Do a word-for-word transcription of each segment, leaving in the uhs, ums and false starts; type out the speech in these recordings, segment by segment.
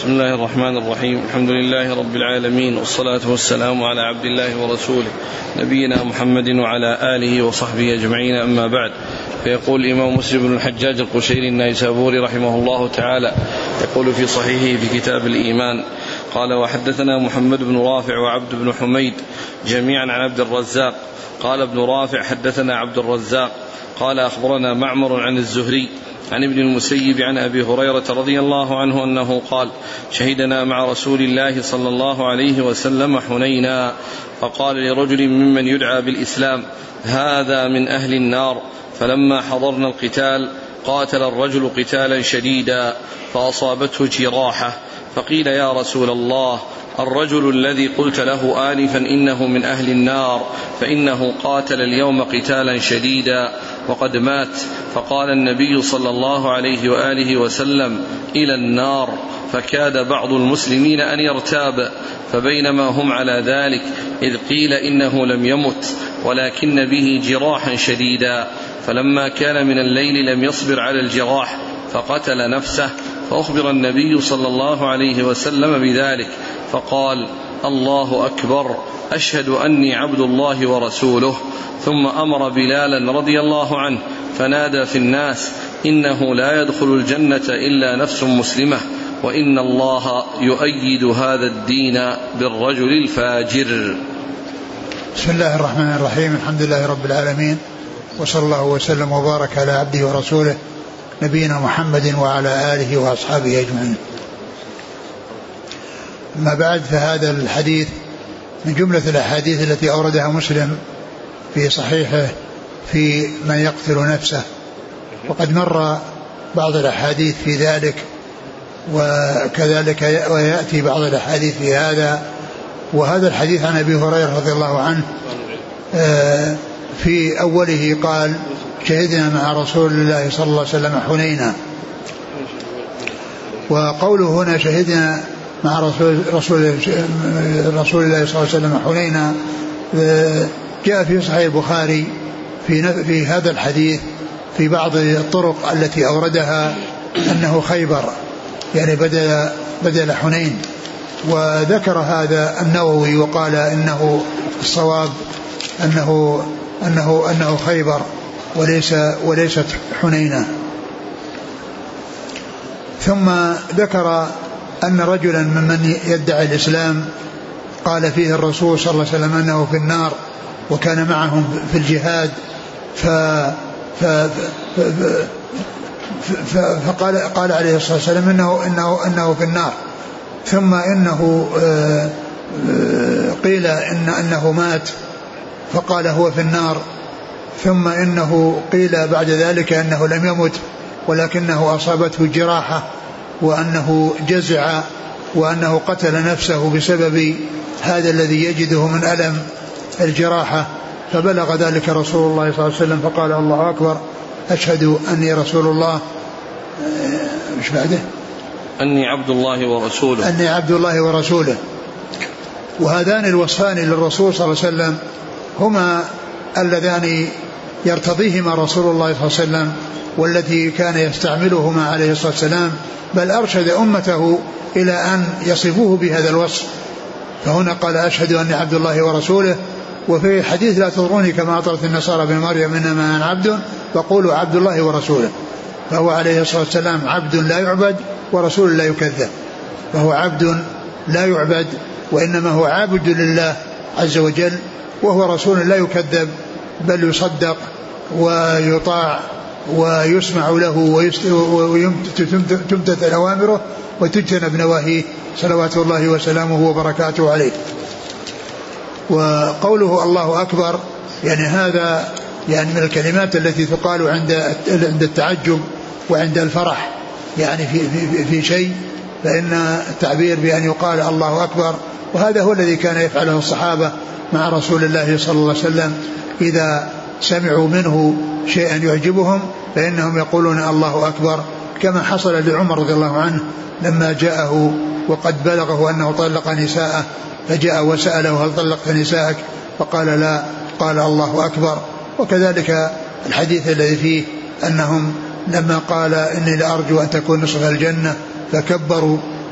بسم الله الرحمن الرحيم. الحمد لله رب العالمين، والصلاة والسلام على عبد الله ورسوله نبينا محمد وعلى آله وصحبه أجمعين، أما بعد. فيقول الإمام مسلم بن الحجاج القشيري النيسابوري رحمه الله تعالى يقول في صحيحه في كتاب الإيمان قال: وحدثنا محمد بن رافع وعبد بن حميد جميعا عن عبد الرزاق قال ابن رافع: حدثنا عبد الرزاق قال: أخبرنا معمر عن الزهري عن ابن المسيب عن أبي هريرة رضي الله عنه أنه قال: شهدنا مع رسول الله صلى الله عليه وسلم حنينا، فقال لرجل ممن يدعى بالإسلام: هذا من أهل النار. فلما حضرنا القتال قاتل الرجل قتالا شديدا فأصابته جراحة، فقيل: يا رسول الله، الرجل الذي قلت له آنفا إنه من أهل النار فإنه قاتل اليوم قتالا شديدا وقد مات. فقال النبي صلى الله عليه وآله وسلم: إلى النار. فكاد بعض المسلمين أن يرتاب، فبينما هم على ذلك إذ قيل إنه لم يمت ولكن به جراحا شديدا، فلما كان من الليل لم يصبر على الجراح فقتل نفسه، فأخبر النبي صلى الله عليه وسلم بذلك فقال: الله أكبر، أشهد أني عبد الله ورسوله. ثم أمر بلالا رضي الله عنه فنادى في الناس: إنه لا يدخل الجنة إلا نفس مسلمة، وإن الله يؤيد هذا الدين بالرجل الفاجر. بسم الله الرحمن الرحيم. الحمد لله رب العالمين، وصلى الله وسلم وبارك على عبده ورسوله نبينا محمد وعلى آله وأصحابه أجمعين. أما بعد، فهذا الحديث من جملة الأحاديث التي أوردها مسلم في صحيحه في من يقتل نفسه، وقد مر بعض الأحاديث في ذلك، وكذلك ويأتي بعض الأحاديث في هذا. وهذا الحديث عن أبي هريرة رضي الله عنه في أوله قال: شهدنا مع رسول الله صلى الله عليه وسلم حنينا. وقوله هنا شهدنا مع رسول, رسول, رسول الله صلى الله عليه وسلم حنينا جاء في صحيح البخاري في, في هذا الحديث في بعض الطرق التي أوردها أنه خيبر، يعني بدل, بدل حنين. وذكر هذا النووي وقال إنه الصواب أنه, أنه, أنه خيبر وليس وليست حنينة. ثم ذكر أن رجلا ممن يدعي الإسلام قال فيه الرسول صلى الله عليه وسلم أنه في النار، وكان معهم في الجهاد، ف ف ف فقال قال عليه الصلاة والسلام إنه, إنه, إنه في النار. ثم إنه قيل إن أنه مات فقال هو في النار. ثم إنه قيل بعد ذلك أنه لم يمت ولكنه أصابته جراحة، وأنه جزع، وأنه قتل نفسه بسبب هذا الذي يجده من ألم الجراحة. فبلغ ذلك رسول الله صلى الله عليه وسلم فقال: الله أكبر، أشهد أني رسول الله. مش بعده؟ أني عبد الله ورسوله. أني عبد الله ورسوله. وهذان الوصفان للرسول صلى الله عليه وسلم هما اللذان يرتضيهما رسول الله صلى الله عليه وسلم، والتي كان يستعملهما عليه الصلاة والسلام، بل أرشد أمته إلى أن يصفوه بهذا الوصف. فهنا قال: أشهد أني عبد الله ورسوله. وفي حديث: لا تطروني كما أطرت النصارى بن مريم إنما أنا عبد فقولوا عبد الله ورسوله. فهو عليه الصلاة والسلام عبد لا يعبد ورسول لا يكذب، فهو عبد لا يعبد وإنما هو عابد لله عز وجل، وهو رسول لا يكذب بل يصدق ويطاع ويسمع له وتمتثل أوامره وتجتنب نواهيه صلوات الله وسلامه وبركاته عليه. وقوله الله أكبر يعني هذا يعني من الكلمات التي تقال عند عند التعجب وعند الفرح، يعني في, في, في شيء، فإن التعبير بأن يقال الله أكبر، وهذا هو الذي كان يفعله الصحابة مع رسول الله صلى الله عليه وسلم إذا سمعوا منه شيئا يعجبهم فإنهم يقولون الله أكبر، كما حصل لعمر رضي الله عنه لما جاءه وقد بلغه أنه طلق نساءه، فجاء وسأله: هل طلقت نساءك؟ فقال: لا. قال: الله أكبر. وكذلك الحديث الذي فيه أنهم لما قال: إني لأرجو أن تكون نصف الجنة، فكبروا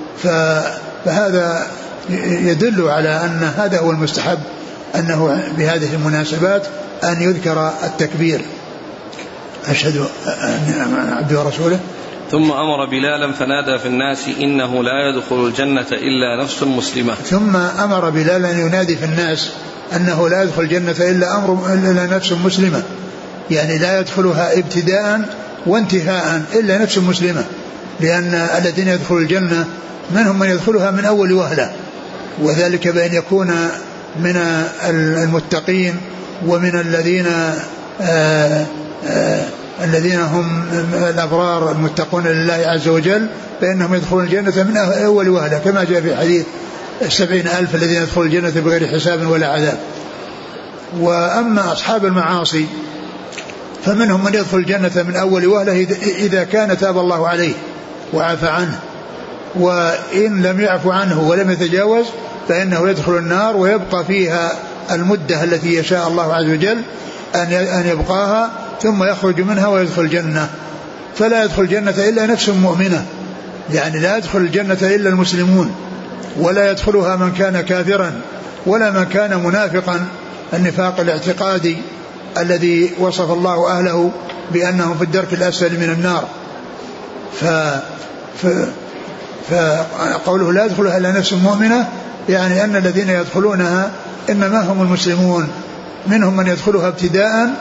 فهذا يدل على أن هذا هو المستحب، أنه بهذه المناسبات أن يذكر التكبير أشهد أن عبده ورسوله. ثم أمر بلالا فنادى في الناس إنه لا يدخل الجنة إلا نفس مسلمة. ثم أمر بلالا ينادي في الناس أنه لا يدخل الجنة إلا, أمر إلا نفس مسلمة، يعني لا يدخلها ابتداء وانتهاء إلا نفس مسلمة، لأن الذين يدخلوا الجنة منهم من يدخلها من أول وهلة، وذلك بأن يكون من المتقين ومن الذين آآ آآ الذين هم الأبرار المتقون لله عز وجل، فإنهم يدخلون الجنة من أول وهلة، كما جاء في حديث السبعين ألف الذين يدخلون الجنة بغير حساب ولا عذاب. وأما أصحاب المعاصي فمنهم من يدخل الجنة من أول وهلة إذا كان تاب الله عليه وعفى عنه، وإن لم يعفو عنه ولم يتجاوز فإنه يدخل النار ويبقى فيها المدة التي يشاء الله عز وجل أن يبقاها، ثم يخرج منها ويدخل الجنة. فلا يدخل الجنة إلا نفس مؤمنة، يعني لا يدخل الجنة إلا المسلمون، ولا يدخلها من كان كافرا ولا من كان منافقا النفاق الاعتقادي الذي وصف الله أهله بأنهم في الدرك الأسفل من النار. ف... ف... فقوله لا يدخلها إلا نفس مؤمنة يعني أن الذين يدخلونها إنما هم المسلمون، منهم من يدخلها ابتداء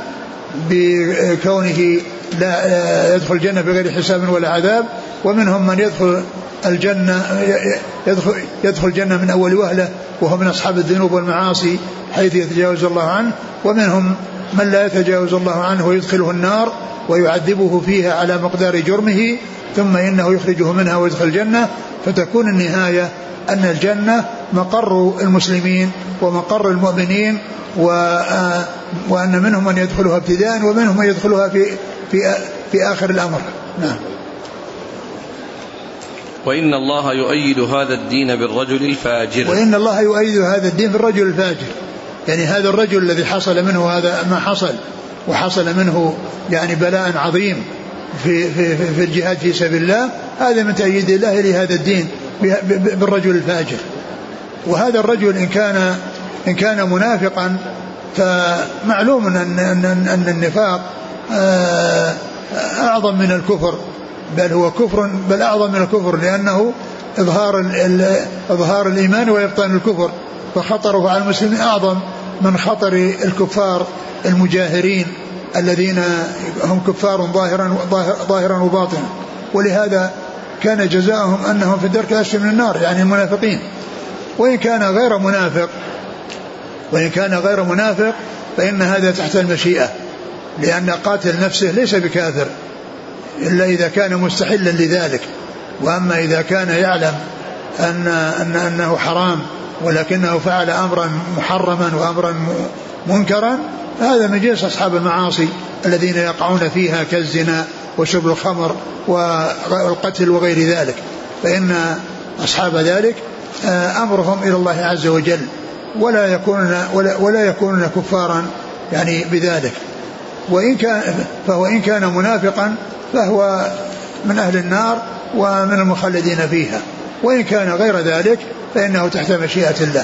بكونه لا يدخل الجنة بغير حساب ولا عذاب، ومنهم من يدخل الجنة يدخل, يدخل الجنة من أول وهلة وهو من أصحاب الذنوب والمعاصي حيث يتجاوز الله عنه، ومنهم من لا يتجاوز الله عنه ويدخله النار ويعذبه فيها على مقدار جرمه، ثم إنه يخرجه منها ويدخل الجنة، فتكون النهاية أن الجنة مقر المسلمين ومقر المؤمنين، وأن منهم من يدخلها ابتداء ومنهم من يدخلها في, في, في آخر الأمر. نعم. وإن الله يؤيد هذا الدين بالرجل الفاجر. وإن الله يؤيد هذا الدين بالرجل الفاجر، يعني هذا الرجل الذي حصل منه هذا ما حصل، وحصل منه يعني بلاء عظيم في, في, في الجهاد في سبيل الله، هذا من تأييد الله لهذا الدين بالرجل الفاجر. وهذا الرجل إن كان إن كان منافقا فمعلوم أن, أن, أن النفاق أعظم من الكفر، بل هو كفر بل أعظم من الكفر، لأنه إظهار, إظهار الإيمان وإبطان الكفر، فخطره على المسلمين أعظم من خطر الكفار المجاهرين الذين هم كفار ظاهرا, ظاهرا وباطنا. ولهذا كان جزاؤهم أنهم في الدرك الأسفل من النار، يعني المنافقين. وإن كان غير منافق وإن كان غير منافق فإن هذا تحت المشيئة، لأن قاتل نفسه ليس بكافر إلا إذا كان مستحلا لذلك. وأما إذا كان يعلم أن أن أنه حرام ولكنه فعل أمرا محرما وأمرا منكرا، هذا من جنس أصحاب المعاصي الذين يقعون فيها كالزنا وشرب الخمر والقتل وغير ذلك، فإن أصحاب ذلك أمرهم إلى الله عز وجل، ولا يكونون ولا, ولا يكونون كفارا يعني بذلك. وإن كان فهو إن كان منافقا فهو من أهل النار ومن المخلدين فيها، وإن كان غير ذلك فإنه تحت مشيئة الله.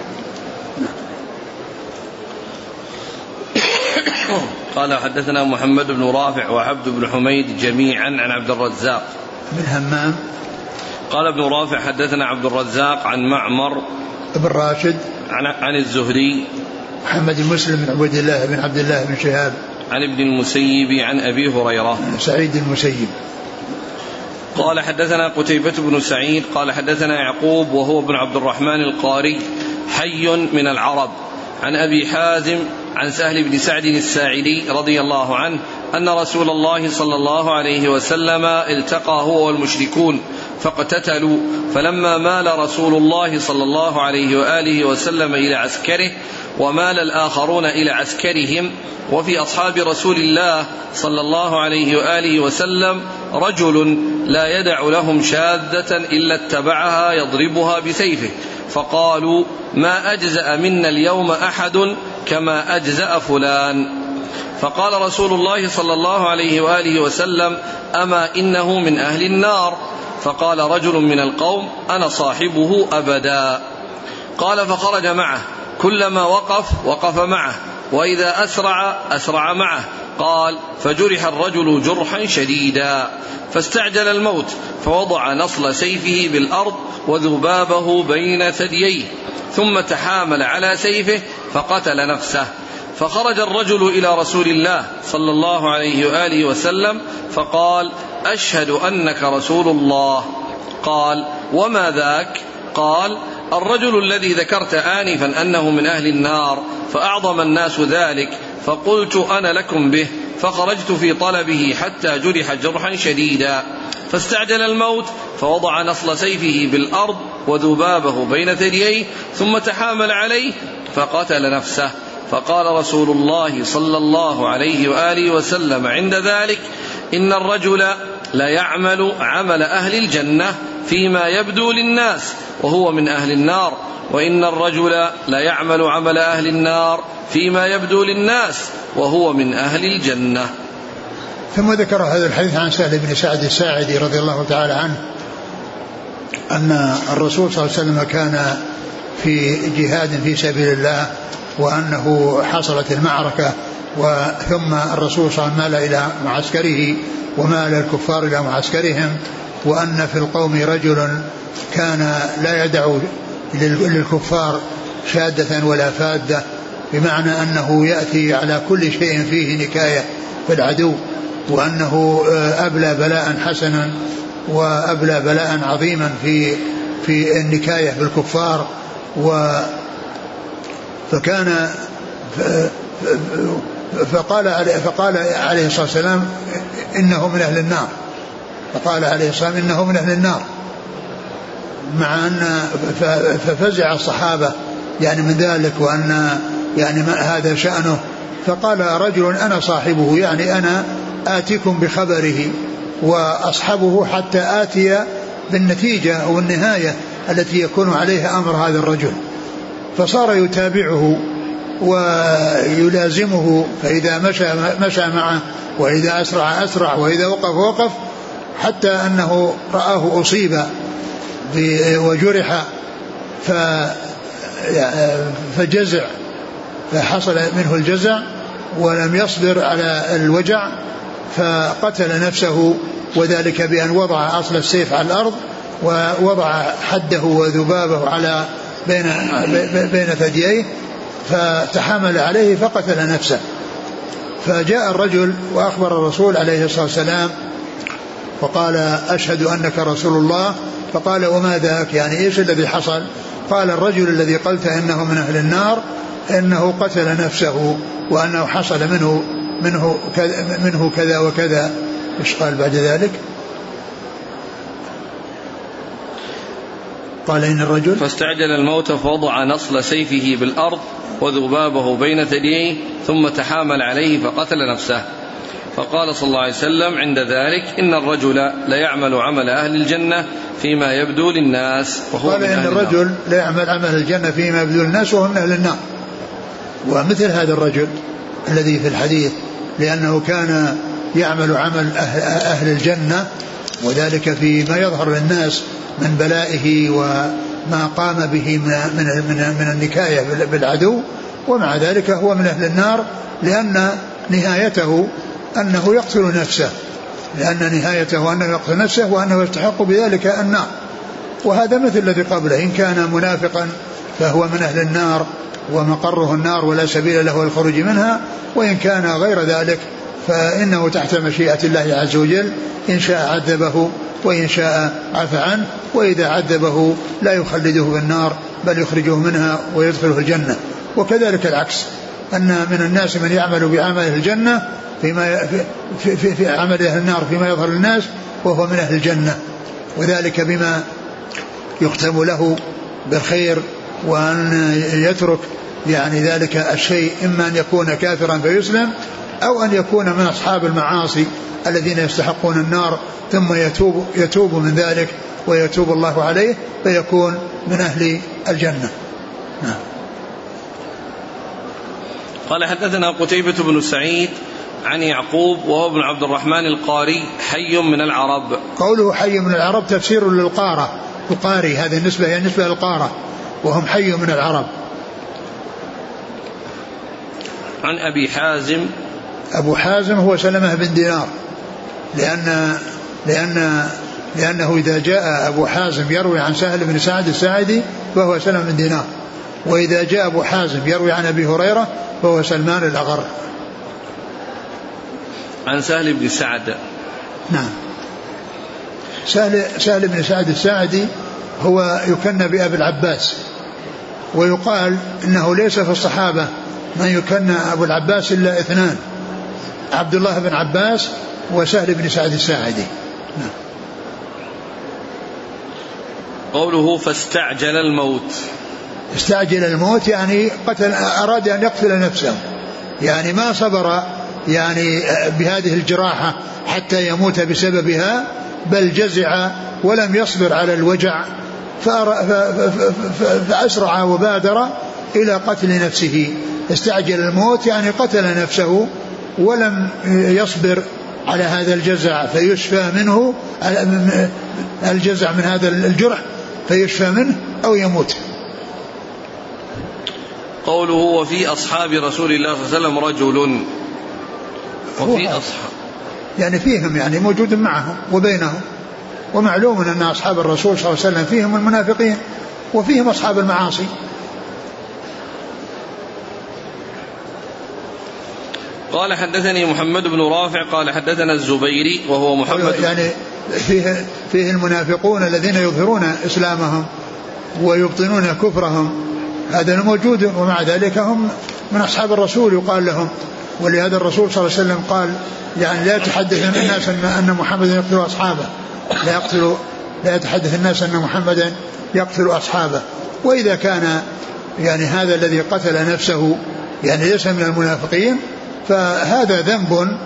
قال حدثنا محمد بن رافع وعبد بن حميد جميعا عن عبد الرزاق بن همام. قال ابن رافع حدثنا عبد الرزاق عن معمر بن راشد عن, عن الزهري محمد المسلم بن عبد الله بن عبد الله بن شهاب عن ابن المسيب عن أبي هريرة سعيد المسيب. قال حدثنا قتيبة بن سعيد قال حدثنا يعقوب وهو ابن عبد الرحمن القاري حي من العرب عن أبي حازم عن سهل بن سعد الساعدي رضي الله عنه أن رسول الله صلى الله عليه وسلم التقى هو والمشركون فاقتتلوا، فلما مال رسول الله صلى الله عليه وآله وسلم إلى عسكره ومال الآخرون إلى عسكرهم، وفي أصحاب رسول الله صلى الله عليه وآله وسلم رجل لا يدع لهم شاذة إلا اتبعها يضربها بسيفه، فقالوا ما أجزأ منا اليوم أحد كما أجزأ فلان. فقال رسول الله صلى الله عليه وآله وسلم أما إنه من أهل النار. فقال رجل من القوم أنا صاحبه أبدا. قال فخرج معه، كلما وقف وقف معه، وإذا أسرع أسرع معه. قال فجرح الرجل جرحا شديدا فاستعجل الموت، فوضع نصل سيفه بالأرض وذبابه بين ثدييه، ثم تحامل على سيفه فقتل نفسه. فخرج الرجل إلى رسول الله صلى الله عليه وآله وسلم فقال أشهد أنك رسول الله. قال وما ذاك؟ قال الرجل الذي ذكرت آنفا أنه من أهل النار، فأعظم الناس ذلك، فقلت أنا لكم به، فخرجت في طلبه حتى جرح جرحا شديدا فاستعجل الموت، فوضع نصل سيفه بالأرض وذبابه بين ثدييه، ثم تحامل عليه فقتل نفسه. فقال رسول الله صلى الله عليه وآله وسلم عند ذلك إن الرجل لا يعمل عمل أهل الجنة فيما يبدو للناس وهو من أهل النار، وإن الرجل لا يعمل عمل أهل النار فيما يبدو للناس وهو من أهل الجنة. ثم ذكر هذا الحديث عن سهل بن سعد الساعدي رضي الله تعالى عنه أن الرسول صلى الله عليه وسلم كان في جهاد في سبيل الله، وأنه حصلت المعركة، وثم الرسول صلى الله عليه وسلم مال إلى معسكره ومال الكفار إلى معسكرهم، وأن في القوم رجل كان لا يدع للكفار شادة ولا فادة، بمعنى أنه يأتي على كل شيء فيه نكاية في العدو، وأنه أبلى بلاء حسنا وأبلى بلاء عظيما في في النكاية بالكفار. و فكان فقال فقال عليه الصلاة والسلام إنه من أهل النار، فقال عليه الصلاة والسلام إنه من أهل النار، مع أن ففزع الصحابة يعني من ذلك، وأن يعني ما هذا شأنه. فقال رجل أنا صاحبه، يعني أنا آتيكم بخبره وأصحبه حتى آتي بالنتيجة أو النهاية التي يكون عليها أمر هذا الرجل. فصار يتابعه ويلازمه، فإذا مشى مشى معه، وإذا أسرع أسرع، وإذا وقف وقف، حتى أنه رآه أصيب وجرح فجزع، فحصل منه الجزع ولم يصبر على الوجع فقتل نفسه، وذلك بأن وضع أصل السيف على الأرض ووضع حده وذبابه على بين بين ثدييه فتحمل عليه فقتل نفسه. فجاء الرجل وأخبر الرسول عليه الصلاة والسلام وقال أشهد أنك رسول الله. فقال وما ذاك؟ يعني إيش الذي حصل؟ قال الرجل الذي قلت إنه من أهل النار إنه قتل نفسه، وأنه حصل منه منه كذا, منه كذا وكذا. إيش قال بعد ذلك؟ قال إن الرجل فاستعجل الموت فوضع نصل سيفه بالأرض وذبابه بين ثدييه، ثم تحامل عليه فقتل نفسه. فقال صلى الله عليه وسلم عند ذلك إن الرجل لا يعمل عمل أهل الجنة فيما يبدو للناس وهو قال من إن أهل الرجل النار. لا يعمل عمل الجنة فيما يبدو للناس وهو من أهل النار. ومثل هذا الرجل الذي في الحديث، لأنه كان يعمل عمل أهل, أهل الجنة، وذلك فيما يظهر للناس من بلائه وما قام به من, من, من, من النكاية بالعدو، ومع ذلك هو من أهل النار، لأن نهايته أنه يقتل نفسه، لأن نهايته أنه يقتل نفسه وأنه يستحق بذلك النار. وهذا مثل الذي قبله، إن كان منافقا فهو من أهل النار ومقره النار ولا سبيل له الخروج منها، وإن كان غير ذلك فإنه تحت مشيئة الله عز وجل، إن شاء عذبه وإن شاء عفى عنه، وإذا عذبه لا يخلده في النار بل يخرجه منها ويدخله الجنة. وكذلك العكس، أن من الناس من يعمل بعمل الجنة فيما في, في, في عمل أهل النار فيما يظهر للناس وهو من أهل الجنة، وذلك بما يختم له بالخير، وأن يترك يعني ذلك الشيء، إما أن يكون كافرا فيسلم، أو أن يكون من أصحاب المعاصي الذين يستحقون النار ثم يتوب, يتوب من ذلك ويتوب الله عليه فيكون من أهل الجنة. نعم. قال حدثنا قتيبة بن سعيد عن يعقوب وهو ابن عبد الرحمن القاري حي من العرب قوله حي من العرب تفسير للقارة، القاري، هذه النسبة هي النسبة للقارة وهم حي من العرب. عن أبي حازم، أبو حازم هو سلمة بن دينار، لأن لأن لأنه إذا جاء أبو حازم يروي عن سهل بن سعد الساعدي فهو سلمة بن دينار، وإذا جاء أبو حازم يروي عن أبي هريرة فهو سلمان الأغر. عن سهل بن سعد. نعم. سهل, سهل بن سعد الساعدي هو يكنى بأبي العباس، ويقال إنه ليس في الصحابة من يكنى أبو العباس إلا اثنان، عبد الله بن عباس وسهل بن سعد الساعدي. نعم. قوله فاستعجل الموت، استعجل الموت يعني قتل، أراد أن يقتل نفسه، يعني ما صبر يعني بهذه الجراحة حتى يموت بسببها، بل جزع ولم يصبر على الوجع فأسرع وبادر إلى قتل نفسه. استعجل الموت يعني قتل نفسه ولم يصبر على هذا الجزع فيشفى منه، الجزع من هذا الجرح فيشفى منه أو يموت. قوله وفي أصحاب رسول الله صلى الله عليه وسلم رجل، وفي أصحاب يعني فيهم يعني موجود معهم وبينهم، ومعلوم أن أصحاب الرسول صلى الله عليه وسلم فيهم المنافقين وفيهم أصحاب المعاصي. قال حدثني محمد بن رافع قال حدثنا الزبيري وهو محمد يعني فيه, فيه المنافقون الذين يظهرون إسلامهم ويبطنون كفرهم، هذا موجود، ومع ذلك هم من أصحاب الرسول يقال لهم. ولهذا الرسول صلى الله عليه وسلم قال يعني لا يتحدث الناس أن محمدا يقتل أصحابه، لا يقتل لا يتحدث الناس أن محمدا يقتل أصحابه. وإذا كان يعني هذا الذي قتل نفسه يعني ليس من المنافقين فهذا ذنب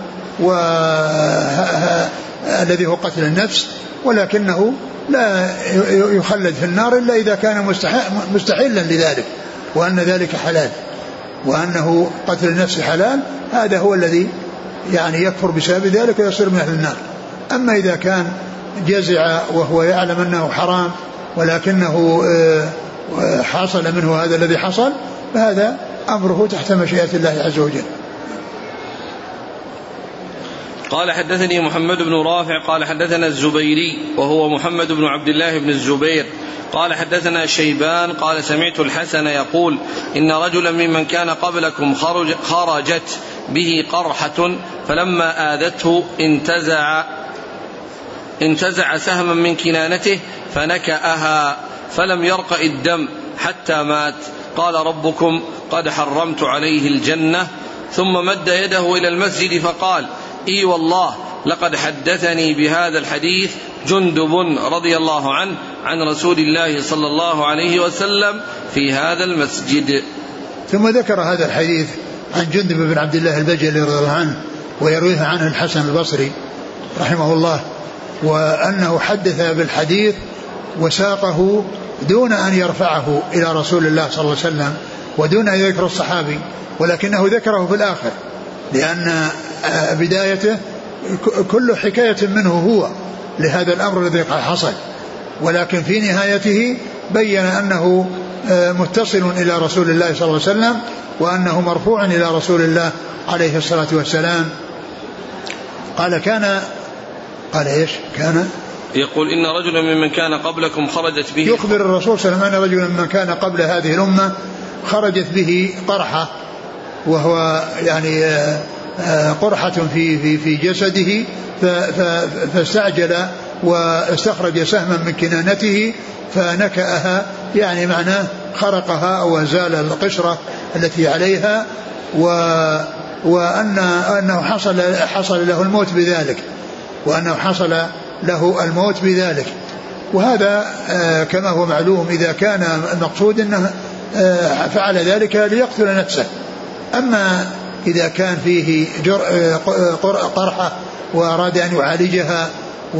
والذي هو قتل النفس، ولكنه لا يخلد في النار إلا إذا كان مستحيلا لذلك، وأن ذلك حلال، وأنه قتل النفس حلال، هذا هو الذي يعني يكفر بسبب ذلك ويصير من أهل النار. أما إذا كان جزع وهو يعلم أنه حرام ولكنه حصل منه هذا الذي حصل فهذا أمره تحت مشيئة الله عز وجل. قال حدثني محمد بن رافع قال حدثنا الزبيري وهو محمد بن عبد الله بن الزبير قال حدثنا شيبان قال سمعت الحسن يقول إن رجلا ممن كان قبلكم خرج خرجت به قرحة فلما آذته انتزع انتزع سهما من كنانته فنكأها فلم يرق الدم حتى مات. قال ربكم قد حرمت عليه الجنة. ثم مد يده إلى المسجد فقال إي والله لقد حدثني بهذا الحديث جندب رضي الله عنه عن رسول الله صلى الله عليه وسلم في هذا المسجد. ثم ذكر هذا الحديث عن جندب بن عبد الله البجلي رضي الله عنه ويرويه عنه الحسن البصري رحمه الله، وأنه حدث بالحديث وساقه دون أن يرفعه إلى رسول الله صلى الله عليه وسلم ودون أن يذكر الصحابي، ولكنه ذكره في الآخر لأن بدايته كل حكاية منه هو لهذا الأمر الذي حصل، ولكن في نهايته بين أنه متصل إلى رسول الله صلى الله عليه وسلم وأنه مرفوع إلى رسول الله عليه الصلاة والسلام. قال كان قال إيش كان يقول إن رجلا ممن كان قبلكم خرجت به، يخبر الرسول صلى الله عليه وسلم أن رجلا ممن كان قبل هذه الأمة خرجت به قرحة، وهو يعني قرحة في في في جسده فاستعجل واستخرج سهما من كنانته فنكأها، يعني معناه خرقها أو أزال القشرة التي عليها، و وأن أنه حصل حصل له الموت بذلك، وأنه حصل له الموت بذلك. وهذا كما هو معلوم إذا كان المقصود أنه فعل ذلك ليقتل نفسه. أما إذا كان فيه قرحة وأراد أن يعالجها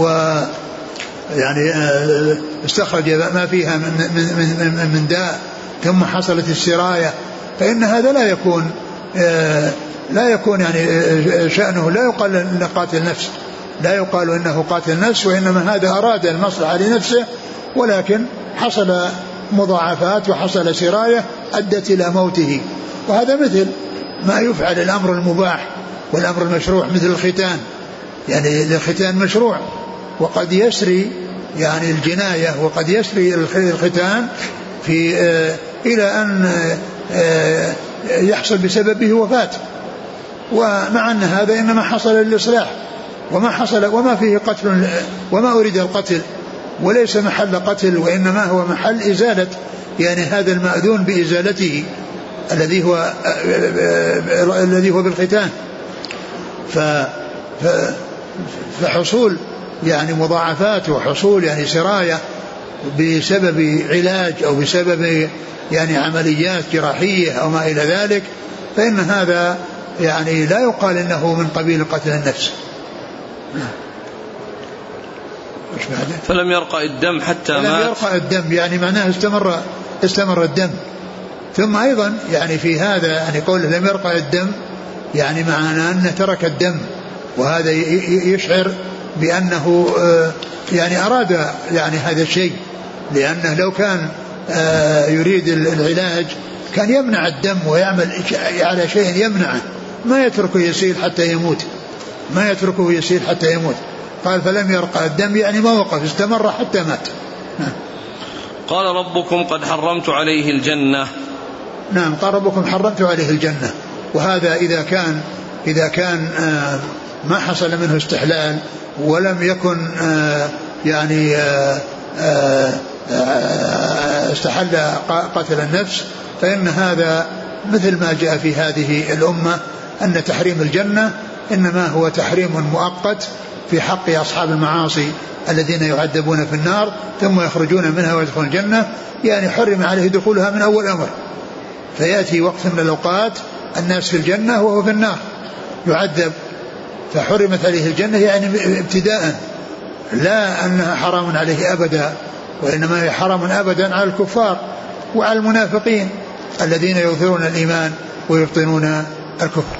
ويعني استخرج ما فيها من, من, من داء ثم حصلت السراية، فإن هذا لا يكون لا يكون يعني شأنه لا يقال لقاتل نفس، لا يقال إنه قاتل نفس، وإنما هذا أراد المصلحة لنفسه، ولكن حصل مضاعفات وحصل سراية أدت إلى موته. وهذا مثل ما يفعل الأمر المباح والأمر المشروع، مثل الختان، يعني الختان مشروع وقد يسري يعني الجناية، وقد يسري الختان في آه إلى أن آه يحصل بسببه وفاة، ومع أن هذا إنما حصل للإصلاح وما حصل وما فيه قتل وما أريد القتل، وليس محل قتل، وإنما هو محل إزالة يعني هذا المأذون بإزالته الذي هو الذي هو بالختان. فحصول يعني مضاعفات وحصول يعني سراية بسبب علاج أو بسبب يعني عمليات جراحية أو ما إلى ذلك، فإن هذا يعني لا يقال إنه من قبيل قتل النفس. فلم يرقى الدم حتى فلم مات. يرقى الدم يعني معناه استمر استمر الدم. ثم أيضا يعني في هذا يعني قول لم يرقى الدم يعني معناه أنه ترك الدم، وهذا يشعر بأنه يعني أراد يعني هذا الشيء، لأنه لو كان يريد العلاج كان يمنع الدم ويعمل على شيء يمنعه، ما يتركه يسيل حتى يموت، ما يتركه يسيل حتى يموت. قال فلم يرقى الدم يعني ما وقف، استمر حتى مات. نعم. قال ربكم قد حرمت عليه الجنة. نعم، قال ربكم حرمت عليه الجنة. وهذا إذا كان إذا كان آه ما حصل منه استحلال ولم يكن آه يعني آه آه آه استحل قتل النفس، فإن هذا مثل ما جاء في هذه الأمة أن تحريم الجنة إنما هو تحريم مؤقت في حق أصحاب المعاصي الذين يعذبون في النار ثم يخرجون منها ويدخلون الجنة، يعني حرم عليه دخولها من أول أمر، فيأتي وقت من الأوقات الناس في الجنة وهو في النار يعذب، فحرمت عليه الجنة يعني ابتداء، لا أنها حرام عليه أبدا، وإنما هي حرام أبدا على الكفار وعلى المنافقين الذين يظهرون الإيمان ويبطنون الكفر.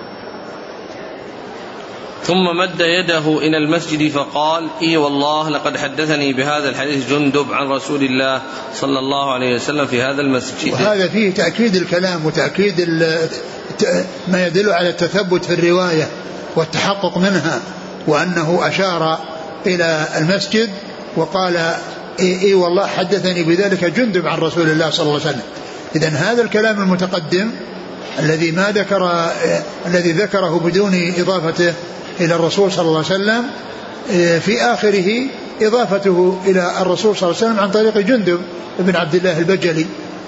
ثم مد يده إلى المسجد فقال إي والله لقد حدثني بهذا الحديث جندب عن رسول الله صلى الله عليه وسلم في هذا المسجد. وهذا فيه تأكيد الكلام وتأكيد ما يدل على التثبت في الرواية والتحقق منها، وأنه أشار إلى المسجد وقال إي, إي والله حدثني بذلك جندب عن رسول الله صلى الله عليه وسلم. إذن هذا الكلام المتقدم الذي ما ذكر الذي ذكره بدون إضافته إلى الرسول صلى الله عليه وسلم في آخره إضافته إلى الرسول صلى الله عليه وسلم عن طريق جندب بن عبد الله البجلي.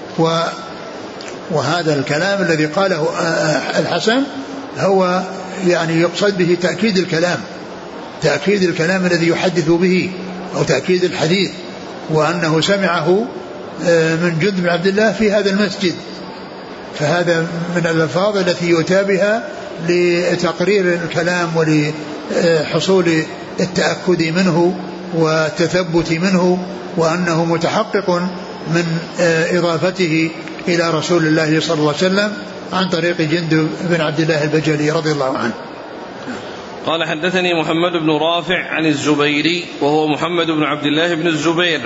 وهذا الكلام الذي قاله الحسن هو يعني يقصد به تأكيد الكلام، تأكيد الكلام الذي يحدث به أو تأكيد الحديث، وأنه سمعه من جندب بن عبد الله في هذا المسجد. فهذا من الألفاظ التي يؤتى بها لتقرير الكلام ولحصول التأكد منه والتثبت منه، وأنه متحقق من إضافته إلى رسول الله صلى الله عليه وسلم عن طريق جندب بن عبد الله البجلي رضي الله عنه. قال حدثني محمد بن رافع عن الزبيري وهو محمد بن عبد الله بن الزبير.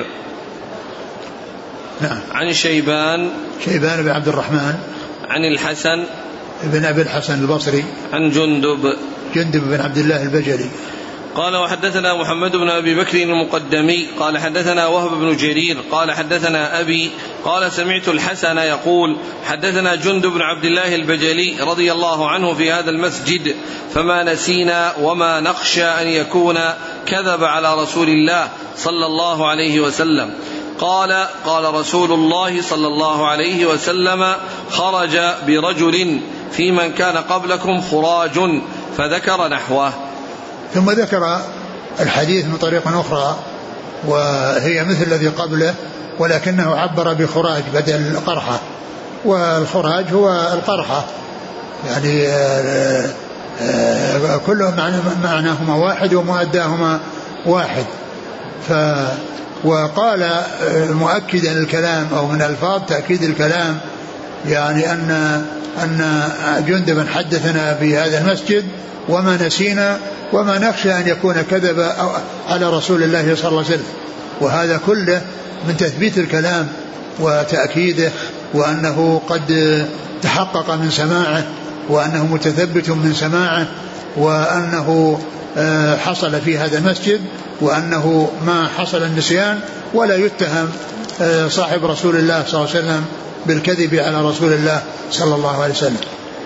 نعم. عن شيبان شيبان بن عبد الرحمن عن الحسن بن أبي الحسن البصري عن جندب جندب بن عبد الله البجلي. قال وحدثنا محمد بن أبي بكر المقدمي قال حدثنا وهب بن جرير قال حدثنا أبي قال سمعت الحسن يقول حدثنا جندب بن عبد الله البجلي رضي الله عنه في هذا المسجد فما نسينا وما نخشى أن يكون كذب على رسول الله صلى الله عليه وسلم. قال قال رسول الله صلى الله عليه وسلم خرج برجل في من كان قبلكم خراج فذكر نحوه. ثم ذكر الحديث من طريق أخرى وهي مثل الذي قبله، ولكنه عبر بخراج بدل القرحة، والخراج هو القرحة، يعني كل معناهما واحد ومؤداهما واحد. ف وقال مؤكدا الكلام أو من ألفاظ تأكيد الكلام يعني أن أن جندبا حدثنا بهذا المسجد وما نسينا وما نخشى أن يكون كذب على رسول الله صلى الله عليه وسلم. وهذا كله من تثبيت الكلام وتأكيده، وأنه قد تحقق من سماعه، وأنه متثبت من سماعه، وأنه حصل في هذا المسجد، وأنه ما حصل النسيان، ولا يتهم صاحب رسول الله صلى الله عليه وسلم بالكذب على رسول الله صلى الله عليه وسلم.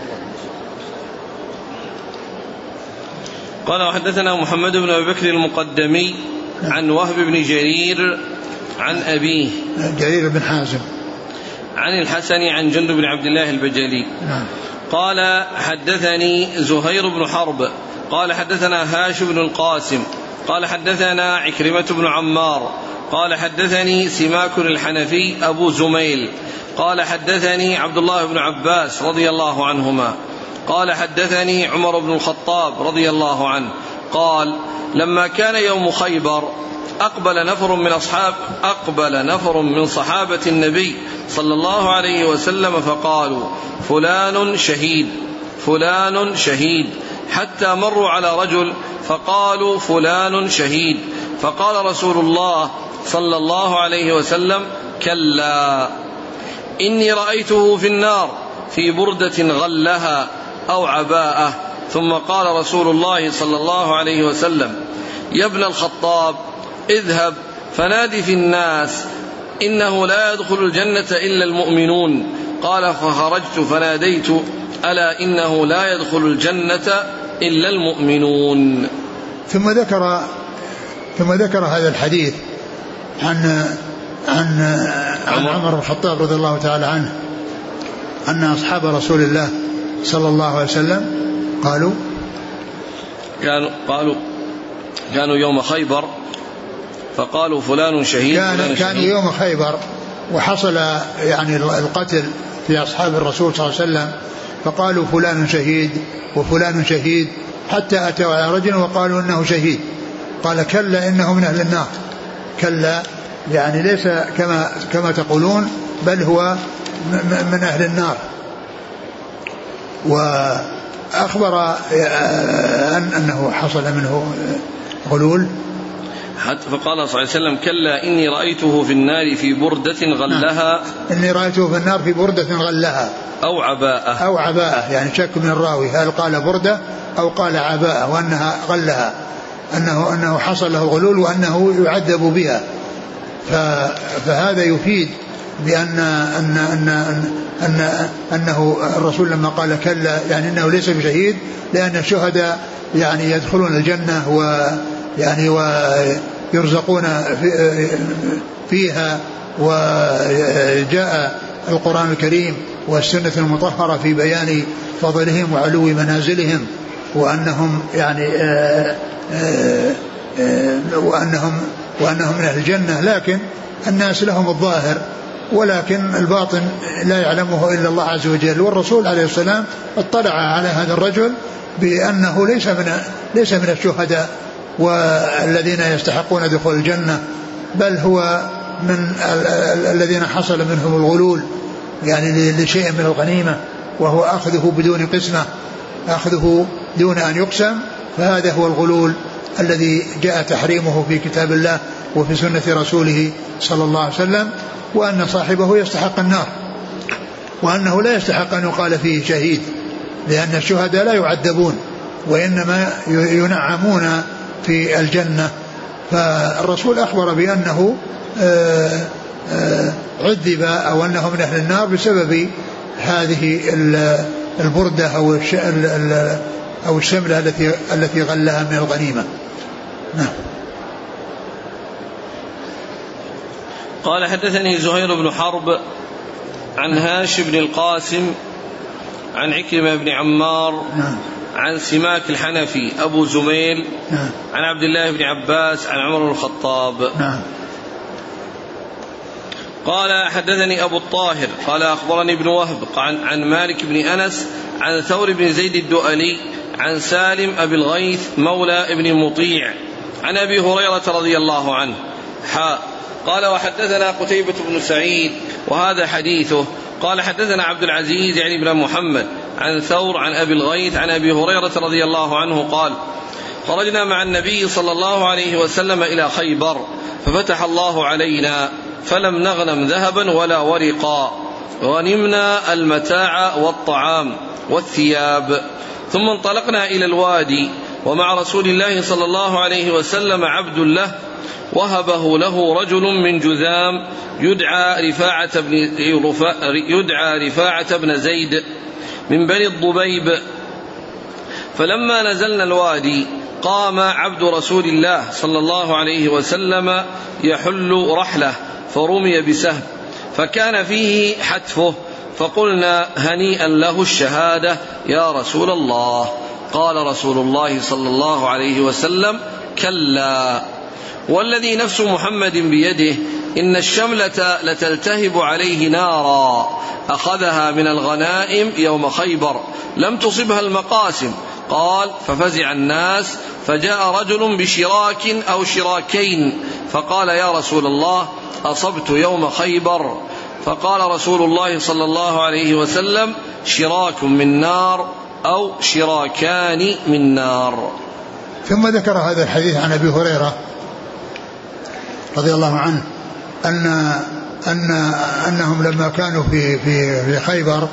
قال وحدثنا محمد بن أبي بكر المقدمي عن وهب بن جرير عن أبيه جرير بن حازم عن الحسن عن جندب بن عبد الله البجلي نعم. قال حدثني زهير بن حرب قال حدثنا هاشم بن القاسم قال حدثنا عكرمة بن عمار قال حدثني سماك الحنفي أبو زميل قال حدثني عبد الله بن عباس رضي الله عنهما قال حدثني عمر بن الخطاب رضي الله عنه قال لما كان يوم خيبر أقبل نفر من أصحاب أقبل نفر من صحابة النبي صلى الله عليه وسلم فقالوا فلان شهيد فلان شهيد حتى مروا على رجل فقالوا فلان شهيد فقال رسول الله صلى الله عليه وسلم كلا إني رأيته في النار في بردة غلها أو عباءة. ثم قال رسول الله صلى الله عليه وسلم يا ابن الخطاب اذهب فنادي في الناس إنه لا يدخل الجنة إلا المؤمنون. قال فخرجت فناديت ألا إنه لا يدخل الجنة إلا المؤمنون. ثم ذكر ثم ذكر هذا الحديث عن عن عن عمر الخطاب رضي الله تعالى عنه أن أصحاب رسول الله صلى الله عليه وسلم قالوا كانوا قالوا كانوا يوم خيبر فقالوا فلان شهيد كان فلان كانوا شهيد. يوم خيبر وحصل يعني القتل في أصحاب الرسول صلى الله عليه وسلم فقالوا فلان شهيد وفلان شهيد حتى أتوا على رجل وقالوا إنه شهيد. قال كلا إنه من أهل النار. كلا يعني ليس كما كما تقولون بل هو من أهل النار. وأخبر أن أنه حصل منه غلول فقال صلى الله عليه وسلم كلا إني رأيته في النار في بردة غلها إني رأيته في النار في بردة غلها أو عباءة أو عباءة يعني شك من الراوي هل قال بردة أو قال عباءة وأنها غلها أنه, أنه حصل له الغلول وأنه يعذب بها. فهذا يفيد بأن أن أن أن أن أنه الرسول لما قال كلا يعني أنه ليس بشهيد لأن الشهداء يعني يدخلون الجنة ويعني ويرزقون فيها. وجاء القرآن الكريم والسنة المطهرة في بيان فضلهم وعلو منازلهم وأنهم يعني آآ آآ وأنهم وأنهم من أهل الجنة. لكن الناس لهم الظاهر ولكن الباطن لا يعلمه إلا الله عز وجل. والرسول عليه السلام اطلع على هذا الرجل بأنه ليس من ليس من الشهداء والذين يستحقون دخول الجنة بل هو من الذين حصل منهم الغلول يعني لشيء من الغنيمة وهو أخذه بدون قسمة أخذه دون أن يقسم. فهذا هو الغلول الذي جاء تحريمه في كتاب الله وفي سنة رسوله صلى الله عليه وسلم. وأن صاحبه يستحق النار وأنه لا يستحق أن يقال فيه شهيد لأن الشهداء لا يعذبون وإنما ينعمون في الجنة. فالرسول أخبر بأنه عذب أو أنه من أهل النار بسبب هذه البردة أو الشملة التي التي غلها من الغنيمة. نعم. قال حدثني زهير بن حرب عن هاشم بن القاسم عن عكرمة بن عمار نعم. عن سماك الحنفي أبو زميل نعم. عن عبد الله بن عباس عن عمر بن الخطاب نعم. قال حدثني أبو الطاهر قال أخبرني ابن وهب عن, عن مالك بن أنس عن ثور بن زيد الدؤلي عن سالم أبي الغيث مولى ابن مطيع عن أبي هريرة رضي الله عنه حاء. قال وحدثنا قتيبة بن سعيد وهذا حديثه. قال حدثنا عبد العزيز يعني بن محمد عن ثور عن أبي الغيث عن أبي هريرة رضي الله عنه قال: خرجنا مع النبي صلى الله عليه وسلم إلى خيبر ففتح الله علينا فلم نغنم ذهبا ولا ورقا، غنمنا المتاع والطعام والثياب. ثم انطلقنا إلى الوادي ومع رسول الله صلى الله عليه وسلم عبد له وهبه له رجل من جذام يدعى رفاعة بن, يدعى رفاعة بن زيد من بني الضبيب. فلما نزلنا الوادي قام عبد رسول الله صلى الله عليه وسلم يحل رحله فرمي بسهم فكان فيه حتفه، فقلنا: هنيئا له الشهادة يا رسول الله. قال رسول الله صلى الله عليه وسلم: كلا، والذي نفس محمد بيده إن الشملة لتلتهب عليه نارا أخذها من الغنائم يوم خيبر لم تصبها المقاسم. قال: ففزع الناس فجاء رجل بشراك أو شراكين فقال: يا رسول الله أصبت يوم خيبر. فقال رسول الله صلى الله عليه وسلم: شراك من نار أو شراكان من نار. ثم ذكر هذا الحديث عن أبي هريرة رضي الله عنه أن أن أنهم لما كانوا في في في خيبر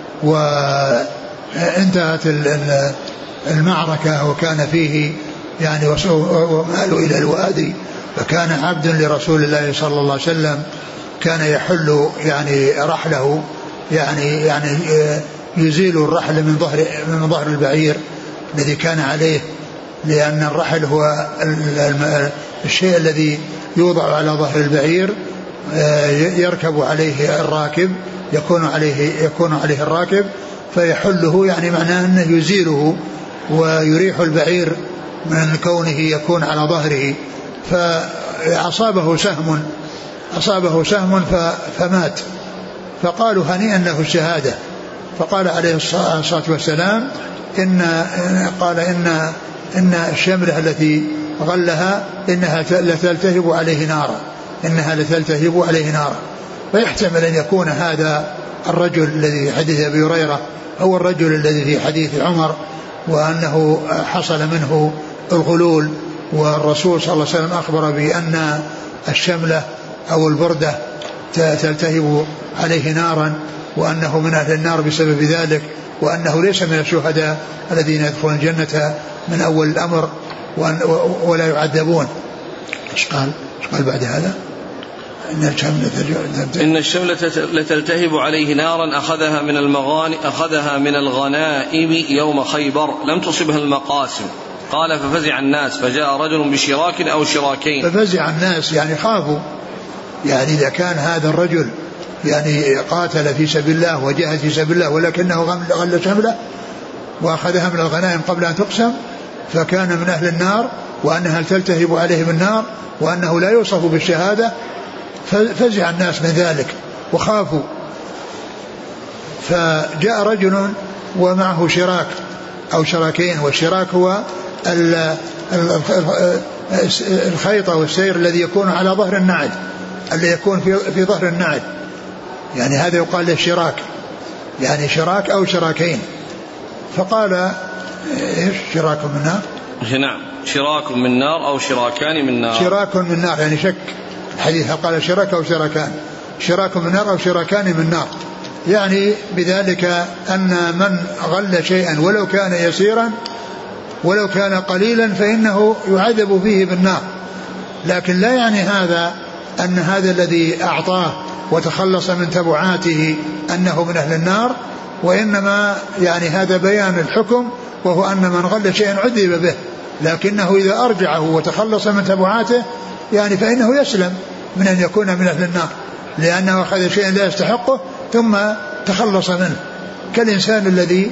وانتهت المعركة وكان فيه يعني ومالوا إلى الوادي، فكان عبد لرسول الله صلى الله عليه وسلم كان يحل يعني رحله، يعني يعني يزيل الرحل من ظهر من ظهر البعير الذي كان عليه، لأن الرحل هو الشيء الذي يوضع على ظهر البعير يركب عليه الراكب، يكون عليه يكون عليه الراكب فيحله، يعني معناه أنه يزيله ويريح البعير من كونه يكون على ظهره. فأصابه سهم أصابه سهم فمات، فقالوا: هنيئا له الشهادة. فقال عليه الصلاة والسلام: إن قال إن إن الشملة التي غلها إنها لتلتهب عليه نارا إنها لتلتهب عليه نارا. فيحتمل أن يكون هذا الرجل الذي في حديث أبي هريرة هو الرجل الذي في حديث عمر، وأنه حصل منه الغلول، والرسول صلى الله عليه وسلم أخبر بأن الشملة أو البردة تلتهب عليه نارا، وأنه من أهل النار بسبب ذلك، وأنه ليس من الشهداء الذين يدخلون الجنة من أول الأمر ولا يعذبون. إيش قال؟ إيش قال بعد هذا؟ إن الشملة إن الشملة لتلتهب عليه نارا أخذها من المغانم أخذها من الغنائم يوم خيبر لم تصبها المقاسم. قال: ففزع الناس فجاء رجل بشراك أو شراكين. ففزع الناس يعني خافوا، يعني إذا كان هذا الرجل يعني قاتل في سبيل الله وجاهد في سبيل الله ولكنه غل شمله وأخذها من الغنائم قبل أن تقسم فكان من أهل النار، وأنها تلتهب عليه بالنار، وأنه لا يوصف بالشهادة، ففزع الناس من ذلك وخافوا. فجاء رجل ومعه شراك أو شراكين، والشراك هو الخيط والسير الذي يكون على ظهر النعل، الذي يكون في, في ظهر النعل، يعني هذا يقال له شراك، يعني شراك أو شراكين. فقال: إيش شراك من نار؟ نعم، شراك من نار أو شراكان من نار. شراك من نار يعني شك الحديث، قال شراك أو شراكان، شراك من نار أو شراكان من نار، يعني بذلك أن من غل شيئا ولو كان يسيرا ولو كان قليلا فإنه يعذب فيه بالنار، لكن لا يعني هذا أن هذا الذي أعطاه وتخلص من تبعاته أنه من أهل النار، وإنما يعني هذا بيان الحكم، وهو أن من غل شيئا عذب به، لكنه إذا أرجعه وتخلص من تبعاته يعني فإنه يسلم من أن يكون من أهل النار، لأنه أخذ شيئا لا يستحقه ثم تخلص منه، كالإنسان الذي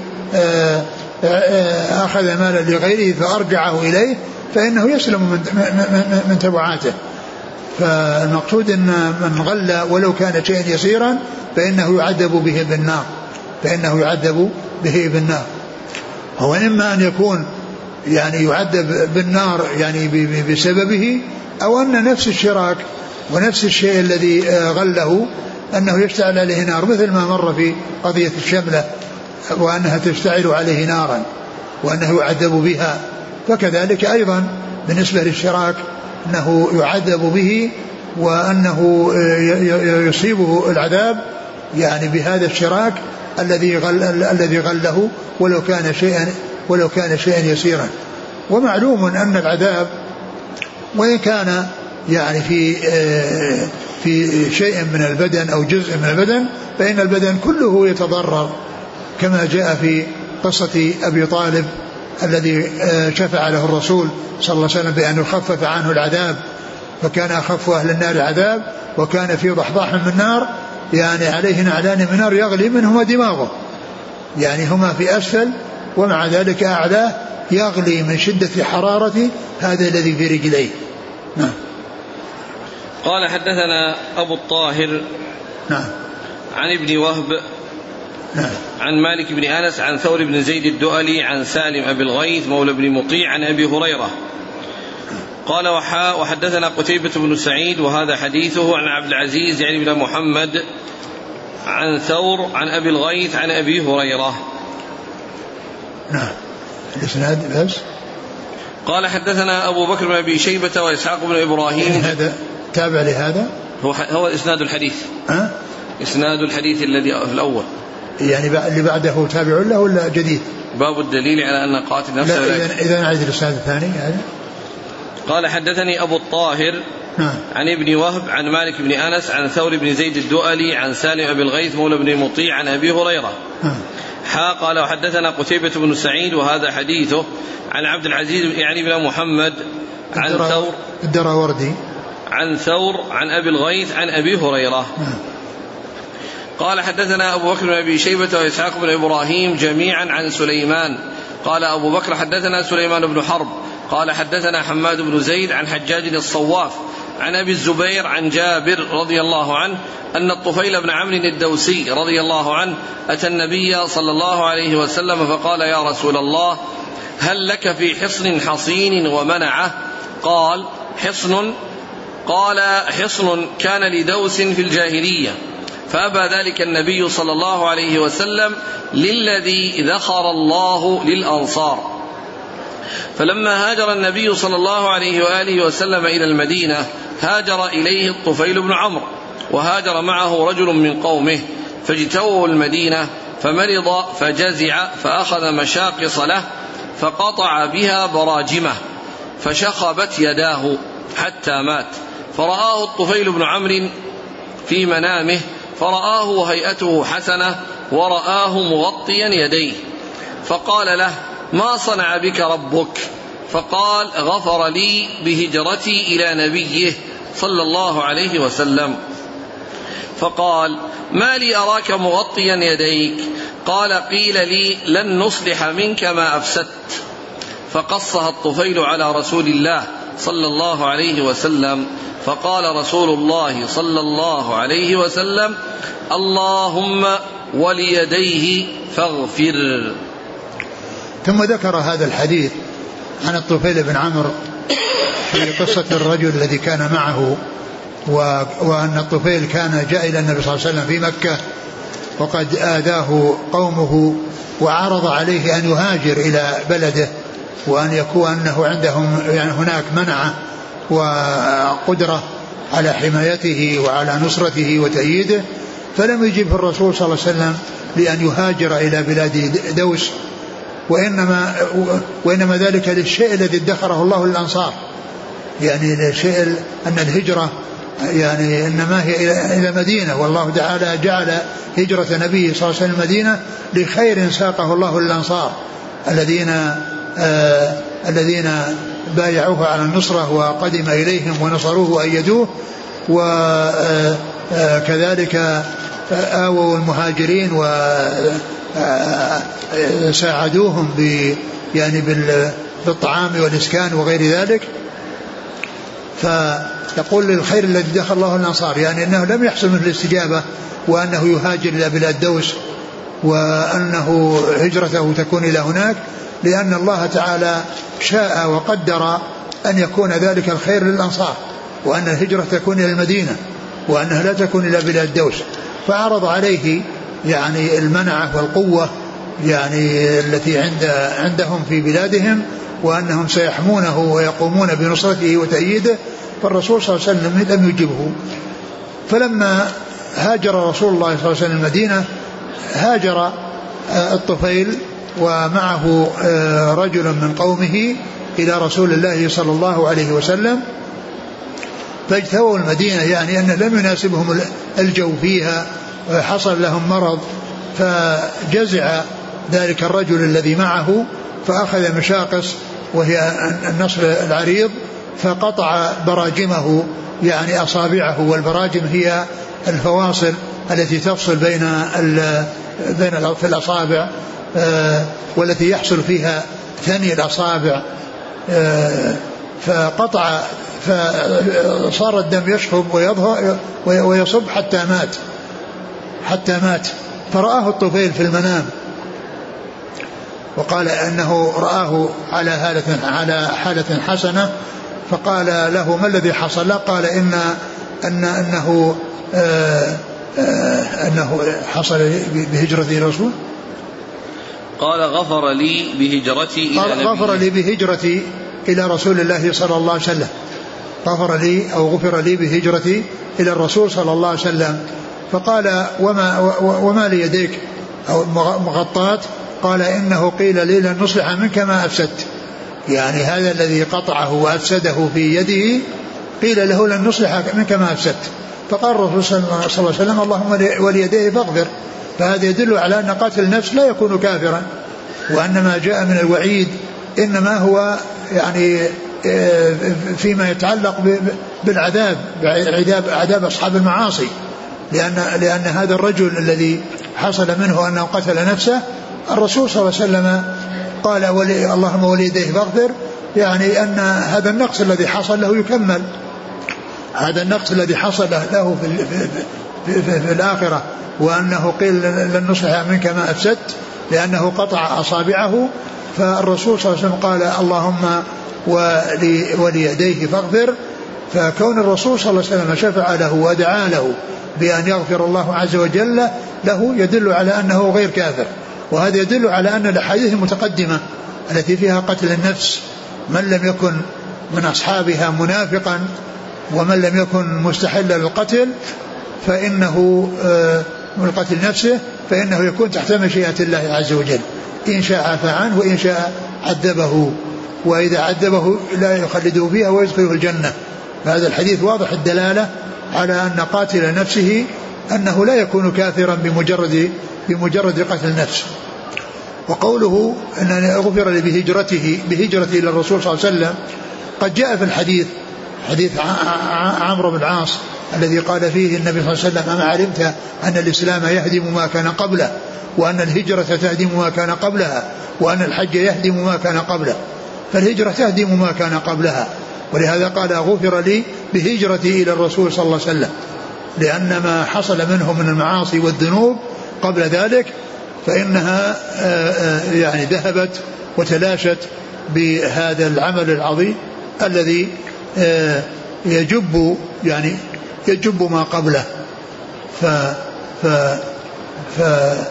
أخذ مالا لغيره فأرجعه إليه فإنه يسلم من, من, من تبعاته. فالمقصود أن من غل ولو كان شيئا يسيرا فإنه يعذب به بالنار فإنه يعذب به بالنار هو إما أن يكون يعني يعذب بالنار يعني بسببه، أو أن نفس الشراك ونفس الشيء الذي غله أنه يشتعل عليه نار، مثل ما مر في قضية الشملة وأنها تشتعل عليه نارا وأنه يعذب بها، فكذلك أيضا بالنسبة للشراك أنه يعذب به وأنه يصيبه العذاب يعني بهذا الشراك الذي غل الذي غله ولو كان شيئا ولو كان شيئا يسيرا. ومعلوم أن العذاب وإن كان يعني في في شيء من البدن أو جزء من البدن فإن البدن كله يتضرر، كما جاء في قصة أبي طالب الذي شفع له الرسول صلى الله عليه وسلم بأن يخفف عنه العذاب، فكان أخف أهل النار عذاب وكان في ضحضاح من نار يعني عليه نعلان من نار يغلي منهما دماغه، يعني هما في أسفل ومع ذلك أعلاه يغلي من شدة حرارة هذا الذي في رجليه. نعم. قال حدثنا أبو الطاهر نعم عن ابن وهب نعم عن مالك بن أنس عن ثور بن زيد الدؤلي عن سالم أبي الغيث مولى بن مطيع عن أبي هريرة قال وحاء وحدثنا قتيبة بن سعيد وهذا حديثه عن عبد العزيز يعني بن محمد عن ثور عن أبي الغيث عن أبي هريرة. نعم. الإسناد بس. قال حدثنا أبو بكر بن أبي شيبة وإسحاق بن إبراهيم. هذا تابع لهذا هو هو إسناد الحديث. أه؟ إسناد الحديث الذي في الأول يعني اللي بعده تابع له ولا جديد؟ باب الدليل على أن قاتل نفسه. إذا إذا نعيد الإسناد الثاني يعني. قال حدثني أبو الطاهر نعم. عن ابن وهب عن مالك بن أنس عن ثور بن زيد الدؤلي عن سالم أبي الغيث مولى بن مطيع عن أبي هريرة. نعم. حا قال وحدثنا قتيبة بن سعيد وهذا حديثه عن عبد العزيز يعني بن محمد عن ثور الدراوردي عن ثور عن أبي الغيث عن أبي هريرة. نعم. قال حدثنا أبو بكر بن أبي شيبة وإسحاق بن إبراهيم جميعا عن سليمان قال أبو بكر حدثنا سليمان بن حرب قال حدثنا حماد بن زيد عن حجاج الصواف عن أبي الزبير عن جابر رضي الله عنه أن الطفيل بن عمرو الدوسي رضي الله عنه أتى النبي صلى الله عليه وسلم فقال يا رسول الله هل لك في حصن حصين ومنعه؟ قال حصن؟ قال حصن كان لدوس في الجاهلية فأبى ذلك النبي صلى الله عليه وسلم للذي ذخر الله للأنصار. فلما هاجر النبي صلى الله عليه وآله وسلم إلى المدينة هاجر إليه الطفيل بن عمرو وهاجر معه رجل من قومه فاجتووا المدينة فمرض فجزع فأخذ مشاقص له فقطع بها براجمه فشخبت يداه حتى مات فرآه الطفيل بن عمرو في منامه فرآه وهيئته حسنة ورآه مغطيا يديه فقال له ما صنع بك ربك؟ فقال غفر لي بهجرتي إلى نبيه صلى الله عليه وسلم. فقال ما لي أراك مغطيا يديك؟ قال قيل لي لن نصلح منك ما أفسدت. فقصها الطفيل على رسول الله صلى الله عليه وسلم فقال رسول الله صلى الله عليه وسلم اللهم وليديه فاغفر. ثم ذكر هذا الحديث عن الطفيل بن عمرو في قصة الرجل الذي كان معه وأن الطفيل كان جاء إلى النبي صلى الله عليه وسلم في مكة وقد آذاه قومه وعرض عليه أن يهاجر إلى بلده وأن يكون أنه عندهم يعني هناك منعة وقدرة على حمايته وعلى نصرته وتأييده، فلم يجب الرسول صلى الله عليه وسلم لأن يهاجر إلى بلاد دوس، وإنما, وإنما ذلك للشيء الذي ادخره الله للأنصار، يعني الشيء أن الهجرة يعني إنما هي إلى مدينة، والله تعالى جعل هجرة نبيه صلى الله عليه وسلم المدينة لخير ساقه الله للأنصار الذين آه الذين بايعوه على النصرة وقدم إليهم ونصروه وأيدوه، وكذلك آووا المهاجرين وساعدوهم يعني بالطعام والإسكان وغير ذلك. فيقول للخير الذي دخل الله الأنصار، يعني أنه لم يحصل منه الاستجابة وأنه يهاجر إلى بلاد دوس وأنه هجرته تكون إلى هناك، لأن الله تعالى شاء وقدر أن يكون ذلك الخير للأنصار، وأن الهجرة تكون إلى المدينة وأنها لا تكون إلى بلاد دوس، فعرض عليه يعني المنعة والقوة يعني التي عند عندهم في بلادهم، وأنهم سيحمونه ويقومون بنصرته وتأييده، فالرسول صلى الله عليه وسلم لم يجبه. فلما هاجر رسول الله صلى الله عليه وسلم المدينة هاجر الطفيل ومعه رجل من قومه إلى رسول الله صلى الله عليه وسلم، فاجتووا المدينة، يعني أنه لم يناسبهم الجو فيها، حصل لهم مرض، فجزع ذلك الرجل الذي معه فأخذ مشاقص وهي النصل العريض فقطع براجمه، يعني أصابعه، والبراجم هي الفواصل التي تفصل بين بين في الأصابع والتي يحصل فيها ثني الأصابع، فقطع، فصار الدم يشخب ويظهر ويصب حتى مات حتى مات فرآه الطفيل في المنام، وقال أنه رآه على حالة على حالة حسنة، فقال له: ما الذي حصل له؟ قال إن أن أنه آآ آآ أنه حصل بهجرتي الرسول. قال: غفر لي بهجرتي إلى قال غفر لي بهجرتي إلى رسول الله صلى الله عليه وسلم، غفر لي أو غفر لي بهجرتي إلى الرسول صلى الله عليه وسلم. فقال: وما, وما ليديك أو مغطات؟ قال: إنه قيل لي لن نصلح منك ما أفسدت، يعني هذا الذي قطعه وأفسده في يده قيل له لن نصلح منك ما أفسدت. فقال الرسول صلى الله عليه وسلم: اللهم وليديه فاغفر. فهذا يدل على أن قاتل النفس لا يكون كافرا، وأن ما جاء من الوعيد إنما هو يعني فيما يتعلق بالعذاب، عذاب عذاب أصحاب المعاصي، لأن, لأن هذا الرجل الذي حصل منه أنه قتل نفسه الرسول صلى الله عليه وسلم قال: ولي اللهم وليديه فاغفر، يعني أن هذا النقص الذي حصل له يكمل، هذا النقص الذي حصل له في, في, في, في, في الآخرة، وأنه قيل لن نصلح منك ما أفسدت لأنه قطع أصابعه. فالرسول صلى الله عليه وسلم قال: اللهم ولي وليديه فاغفر. فكون الرسول صلى الله عليه وسلم شفع له ودعا له بأن يغفر الله عز وجل له يدل على أنه غير كافر. وهذا يدل على أن الأحاديث المتقدمة التي فيها قتل النفس، من لم يكن من أصحابها منافقا ومن لم يكن مستحلا للقتل فإنه من قتل نفسه فإنه يكون تحت مشيئة الله عز وجل، إن شاء عفى عنه وإن شاء عذبه، وإذا عذبه لا يخلده فيها ويدخله الجنة. فهذا الحديث واضح الدلالة على أن قاتل نفسه أنه لا يكون كافرا بمجرد بمجرد قتل نفسه. وقوله أن غفر لي بهجرته بهجرته إلى الرسول صلى الله عليه وسلم قد جاء في الحديث حديث عمرو بن العاص الذي قال فيه النبي صلى الله عليه وسلم: أما علمت أن الإسلام يهدم ما كان قبله، وأن الهجرة تهدم ما كان قبلها، وأن الحج يهدم ما كان قبله. فالهجرة تهدم ما كان قبلها، ولهذا قال: غفر لي بهجرتي إلى الرسول صلى الله عليه وسلم، لأن ما حصل منه من المعاصي والذنوب قبل ذلك فإنها يعني ذهبت وتلاشت بهذا العمل العظيم الذي يجب يعني يجب ما قبله. ف ف ف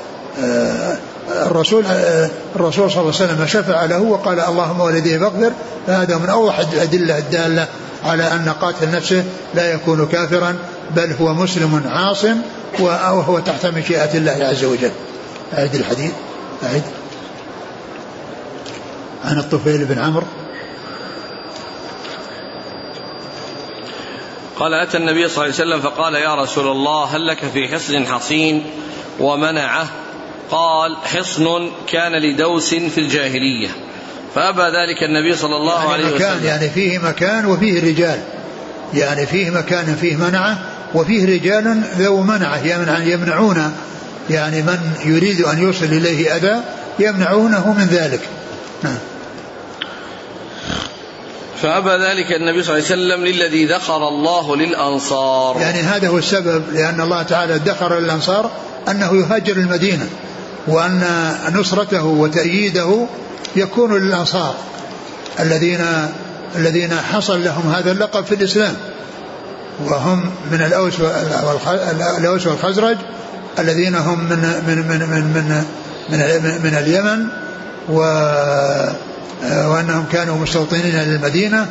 الرسول الرسول صلى الله عليه وسلم شفع له وقال: اللهم ولديه فاغفر. فهذا من أوضح الأدلة الدالة على أن قاتل نفسه لا يكون كافرا، بل هو مسلم عاصم وهو تحت مشيئة الله عز وجل. أعد الحديث. أعد. عن الطفيل بن عمرو قال: أتى النبي صلى الله عليه وسلم فقال: يا رسول الله، هل لك في حصن حصين ومنعه؟ قال: حصن كان لدوس في الجاهلية. فأبى ذلك النبي صلى الله يعني عليه مكان وسلم. يعني فيه مكان وفيه رجال، يعني فيه مكان فيه منعه وفيه رجال ذو منعه يمنعون، يعني من يريد أن يوصل إليه أذى يمنعونه من ذلك. نعم. فأبى ذلك النبي صلى الله عليه وسلم للذي ذخر الله للأنصار، يعني هذا هو السبب، لأن الله تعالى ذخر للأنصار أنه يهاجر المدينة، وأن نصرته وتأييده يكون للأنصار الذين الذين حصل لهم هذا اللقب في الإسلام، وهم من الأوس والخزرج الذين هم من من من من, من من من اليمن وأنهم كانوا مستوطنين للمدينة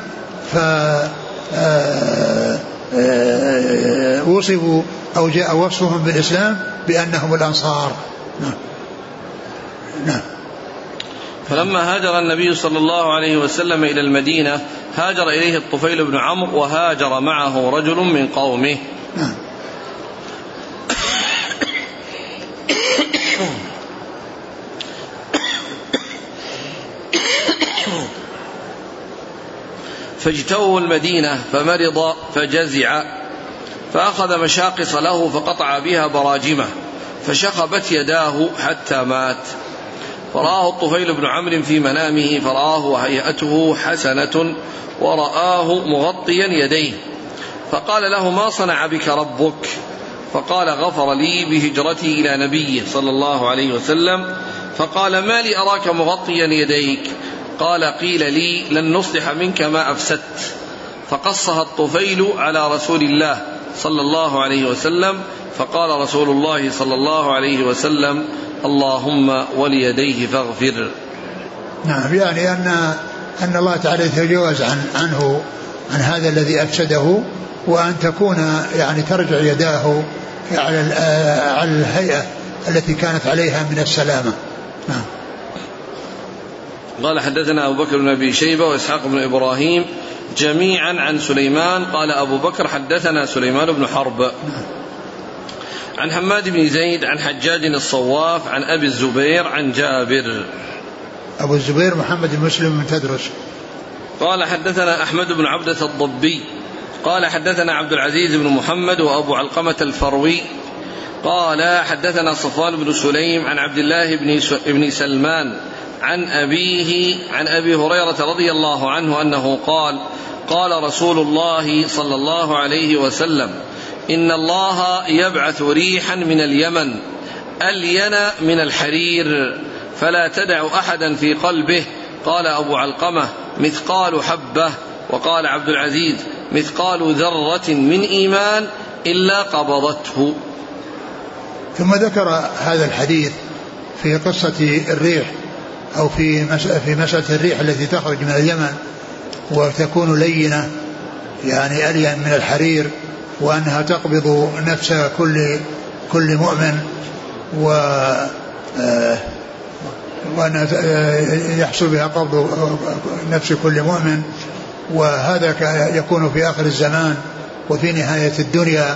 فوصفوا أو جاء وصفهم بالإسلام بأنهم الأنصار. نعم. نعم. فلما هاجر النبي صلى الله عليه وسلم إلى المدينة هاجر إليه الطفيل بن عمرو وهاجر معه رجل من قومه. نعم. فاجتووا المدينة فمرض فجزع فأخذ مشاقص له فقطع بها براجمه فشخبت يداه حتى مات. فرآه الطفيل بن عمرو في منامه فرآه وهيئته حسنة ورآه مغطيا يديه فقال له ما صنع بك ربك؟ فقال غفر لي بهجرتي إلى نبيه صلى الله عليه وسلم. فقال ما لي أراك مغطيا يديك؟ قال قيل لي لن نصلح منك ما أفسدت. فقصها الطفيل على رسول الله صلى الله عليه وسلم فقال رسول الله صلى الله عليه وسلم اللهم وليديه فاغفر. نعم. يعني أن أن الله تعالى يتجاوز عن عنه عن هذا الذي أفسده وأن تكون يعني ترجع يداه على على الهيئة التي كانت عليها من السلامة. نعم. قال حدثنا أبو بكر بن أبي شيبة وإسحاق بن إبراهيم جميعا عن سليمان قال أبو بكر حدثنا سليمان بن حرب. نعم. عن حماد بن زيد عن حجاج الصواف عن أبي الزبير عن جابر. أبو الزبير محمد بن مسلم بن تدرس. قال حدثنا أحمد بن عبدة الضبي قال حدثنا عبد العزيز بن محمد وأبو علقمة الفروي قال حدثنا صفوان بن سليم عن عبد الله بن سلمان عن أبيه عن أبي هريرة رضي الله عنه أنه قال قال رسول الله صلى الله عليه وسلم إن الله يبعث ريحا من اليمن ألين من الحرير فلا تدع أحدا في قلبه. قال أبو علقمة مثقال حبة. وقال عبد العزيز مثقال ذرة من إيمان إلا قبضته. ثم ذكر هذا الحديث في قصة الريح أو في في مسألة الريح التي تخرج من اليمن وتكون لينة يعني ألين من الحرير وأنها تقبض نفس كل كل مؤمن و وأن يحصل بها قبض نفس كل مؤمن. وهذا يكون في آخر الزمان وفي نهاية الدنيا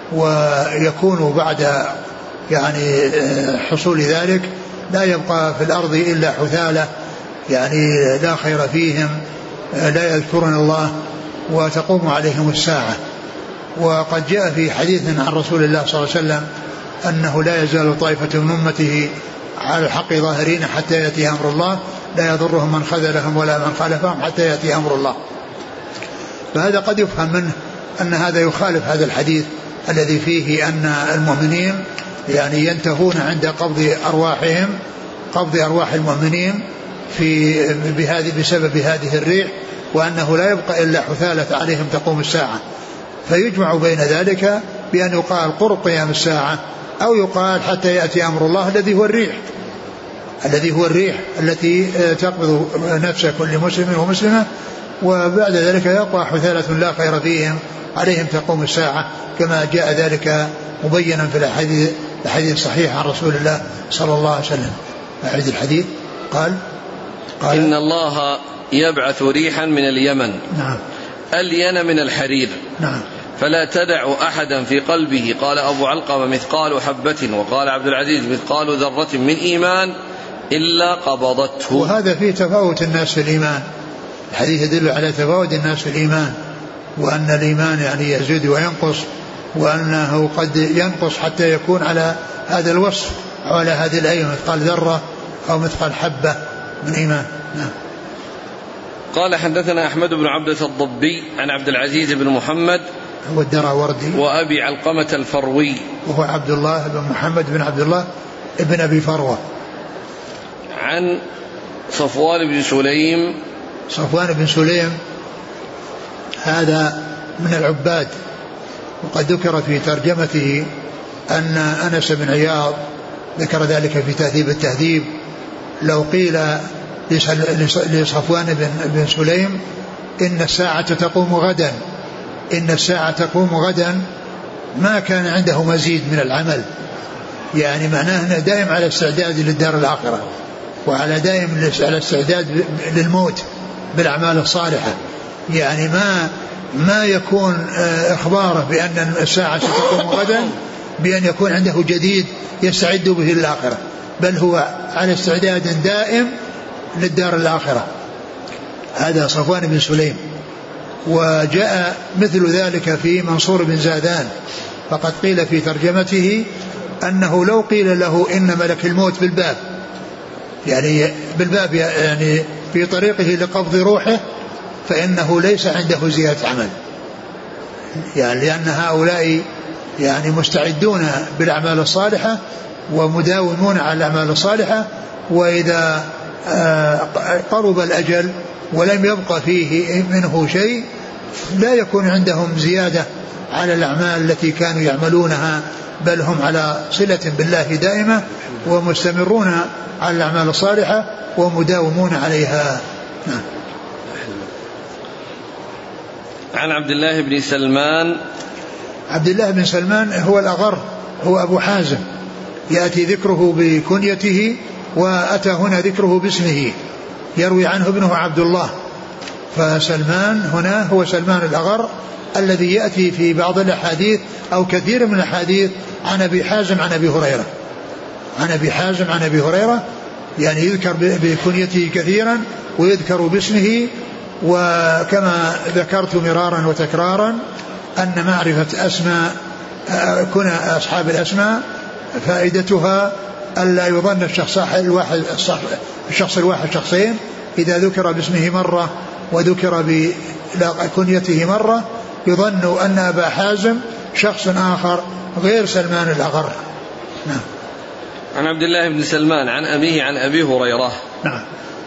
ويكون بعد يعني حصول ذلك لا يبقى في الأرض إلا حثالة يعني لا خير فيهم لا يذكرون الله وتقوم عليهم الساعة. وقد جاء في حديث عن رسول الله صلى الله عليه وسلم أنه لا يزال طائفة من أمته على الحق ظاهرين حتى يأتي أمر الله لا يضرهم من خذلهم ولا من خالفهم حتى يأتي أمر الله. فهذا قد يفهم منه أن هذا يخالف هذا الحديث الذي فيه أن المؤمنين يعني ينتهون عند قبض أرواحهم قبض أرواح المؤمنين في بهذه بسبب هذه الريح وأنه لا يبقى إلا حثالة عليهم تقوم الساعة. فيجمع بين ذلك بأن يقال قرب قيام الساعة أو يقال حتى يأتي أمر الله الذي هو الريح الذي هو الريح التي تقبض نفس كل مسلم ومسلمة وبعد ذلك يبقى حثالة لا خير فيهم عليهم تقوم الساعة كما جاء ذلك مبينا في الحديث الحديث الصحيح عن رسول الله صلى الله عليه وسلم. أعيد الحديث. قال, قال إن الله يبعث ريحا من اليمن نعم ألين من الحرير نعم فلا تدع أحدا في قلبه. قال أبو علقمة مثقال حبة. وقال عبد العزيز مثقال ذرة من إيمان إلا قبضته. وهذا فيه تفاوت الناس في الإيمان. الحديث يدل على تفاوت الناس في الإيمان وأن الإيمان يعني يزيد وينقص وأنه قد ينقص حتى يكون على هذا الوصف أو على هذه الآية مثقال ذرة أو مثقال حبة من إيمان. نعم. قال حدثنا أحمد بن عبدة الضبي عن عبد العزيز بن محمد هو الدراوردي وأبي علقمة الفروي وهو عبد الله بن محمد بن عبد الله ابن أبي فروة عن صفوان بن سليم. صفوان بن سليم هذا من العباد وقد ذكر في ترجمته أن أنس بن عياض ذكر ذلك في تهذيب التهذيب. لو قيل لصفوان بن سليم إن الساعة تقوم غدا إن الساعة تقوم غدا ما كان عنده مزيد من العمل، يعني معناه أنه دائم على استعداد للدار الآخرة، وعلى دائم على استعداد للموت بالأعمال الصالحة، يعني ما ما يكون إخباره بأن الساعة ستقوم غدا بأن يكون عنده جديد يستعد به للآخرة، بل هو على استعداد دائم للدار الآخرة. هذا صفوان بن سليم. وجاء مثل ذلك في منصور بن زادان، فقد قيل في ترجمته أنه لو قيل له إن ملك الموت بالباب، يعني بالباب يعني في طريقه لقبض روحه، فإنه ليس عنده زيادة عمل، يعني لأن هؤلاء يعني مستعدون بالأعمال الصالحة ومداومون على الأعمال الصالحة، وإذا قرب الأجل ولم يبقى فيه منه شيء لا يكون عندهم زيادة على الأعمال التي كانوا يعملونها، بل هم على صلة بالله دائمة ومستمرون على الأعمال الصالحة ومداومون عليها. عن عبد الله بن سلمان. عبد الله بن سلمان هو الأغر، هو أبو حازم، يأتي ذكره بكنيته وأتى هنا ذكره باسمه، يروي عنه ابنه عبد الله. فسلمان هنا هو سلمان الأغر الذي يأتي في بعض الأحاديث أو كثير من الأحاديث عن أبي حازم عن أبي هريرة عن أبي حازم عن أبي هريرة، يعني يذكر بكنيته كثيرا ويذكر باسمه. وكما ذكرت مرارا وتكرارا أن معرفة أسماء كنى أصحاب الأسماء فائدتها ألا يظن الشخص الواحد الشخص الواحد شخصين، إذا ذكر باسمه مرة وذكر بكنيته مرة يظن أن أبا حازم شخص آخر غير سلمان الأغر. نعم. عن عبد الله بن سلمان عن أبيه عن أبي هريرة. نعم.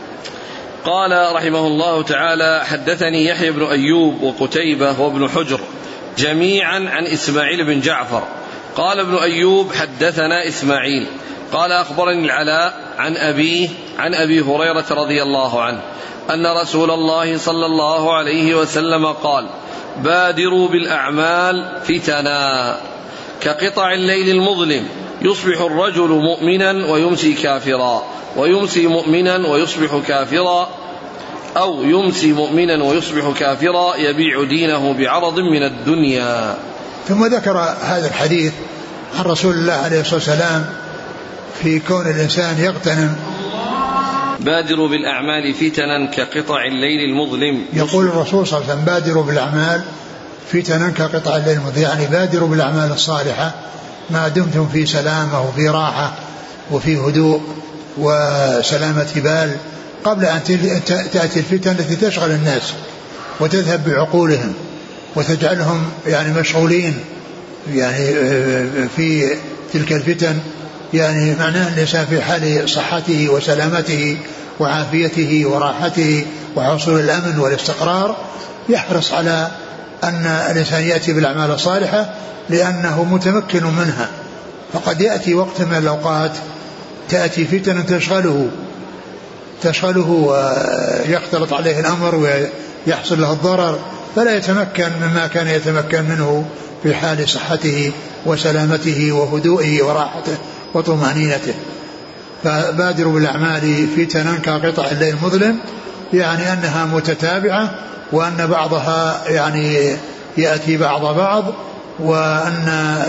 قال رحمه الله تعالى: حدثني يحيى بن أيوب وقتيبة وابن حجر جميعا عن إسماعيل بن جعفر. قال ابن أيوب: حدثنا إسماعيل قال أخبرني العلاء عن أبيه عن أبي هريرة رضي الله عنه أن رسول الله صلى الله عليه وسلم قال: بادروا بالأعمال فتنا كقطع الليل المظلم، يصبح الرجل مؤمنا ويمسي كافرا، ويمسي مؤمنا ويصبح كافرا، أو يمسي مؤمنا ويصبح كافرا، يبيع دينه بعرض من الدنيا. ثم ذكر هذا الحديث عن رسول الله عليه الصلاة والسلام في كون الإنسان يغتنم. بادروا بالأعمال فتنا كقطع الليل المظلم. يقول الرسول صلى الله عليه وسلم: بادروا بالأعمال فتنا كقطع الليل المظلم، يعني بادروا بالأعمال الصالحة ما دمتم في سلامة وفي راحة وفي هدوء وسلامة بال، قبل أن تأتي الفتن التي تشغل الناس وتذهب بعقولهم وتجعلهم يعني مشغولين يعني في تلك الفتن. يعني معناه الإنسان في حال صحته وسلامته وعافيته وراحته وحصول الأمن والاستقرار يحرص على أن الإنسان يأتي بالأعمال الصالحة لأنه متمكن منها. فقد يأتي وقت من الأوقات تأتي فتن تشغله تشغله ويختلط عليه الأمر ويحصل له الضرر، فلا يتمكن مما كان يتمكن منه في حال صحته وسلامته وهدوئه وراحته وطمأنينته. فبادروا بالأعمال فتنا كقطع الليل المظلم، يعني أنها متتابعة وأن بعضها يعني يأتي بعض بعض، وأن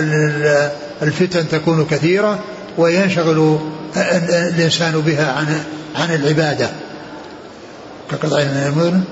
الفتن تكون كثيرة وينشغل الإنسان بها عن عن العبادة. كقطع الليل المظلم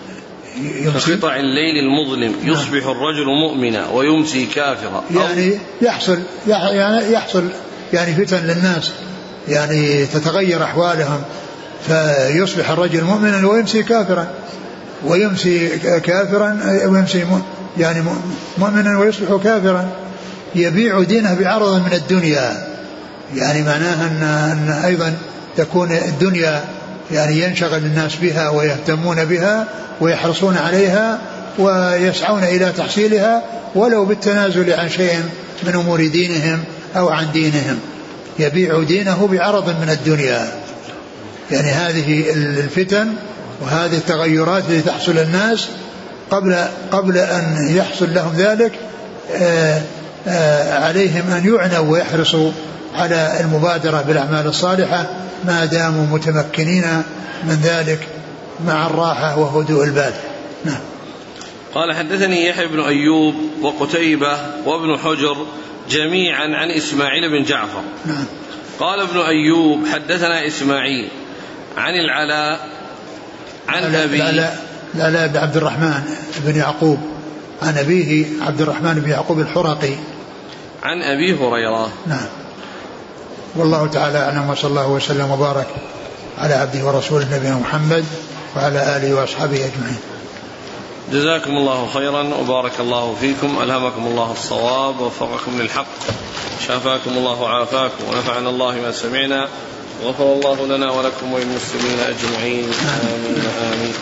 كقطع الليل المظلم، يصبح الرجل مؤمنا ويمسي كافرا، يعني يحصل يعني يحصل يعني فتن للناس، يعني تتغير أحوالهم، فيصبح الرجل مؤمنا ويمسي كافرا، ويمسي كافرا ويمسي يعني مؤمنا ويصبح كافرا، يبيع دينه بعرض من الدنيا. يعني معناها أن, أن أيضا تكون الدنيا يعني ينشغل الناس بها ويهتمون بها ويحرصون عليها ويسعون إلى تحصيلها ولو بالتنازل عن شيء من أمور دينهم أو عن دينهم. يبيع دينه بعرض من الدنيا. يعني هذه الفتن وهذه التغيرات التي تحصل للناس قبل قبل أن يحصل لهم ذلك آآ آآ عليهم أن يعنوا ويحرصوا على المبادرة بالأعمال الصالحة ما داموا متمكنين من ذلك مع الراحة وهدوء البال. نعم. قال حدثني يحيى بن أيوب وقتيبة وابن حجر جميعا عن إسماعيل بن جعفر. نعم. قال ابن أيوب حدثنا إسماعيل عن العلاء عن أبي العلاء بن عبد الرحمن بن يعقوب عن أبيه عبد الرحمن بن يعقوب الحرقي عن أبي هريرة. نعم. والله تعالى أعلم، وصلى الله وسلم وبارك على عبده ورسوله نبينا محمد وعلى آله وأصحابه أجمعين. جزاكم الله خيرا وبارك الله فيكم، ألهمكم الله الصواب ووفقكم للحق، شافاكم الله وعافاكم، ونفعنا الله ما سمعنا، غفر الله لنا ولكم وللمسلمين أجمعين، آمين آمين.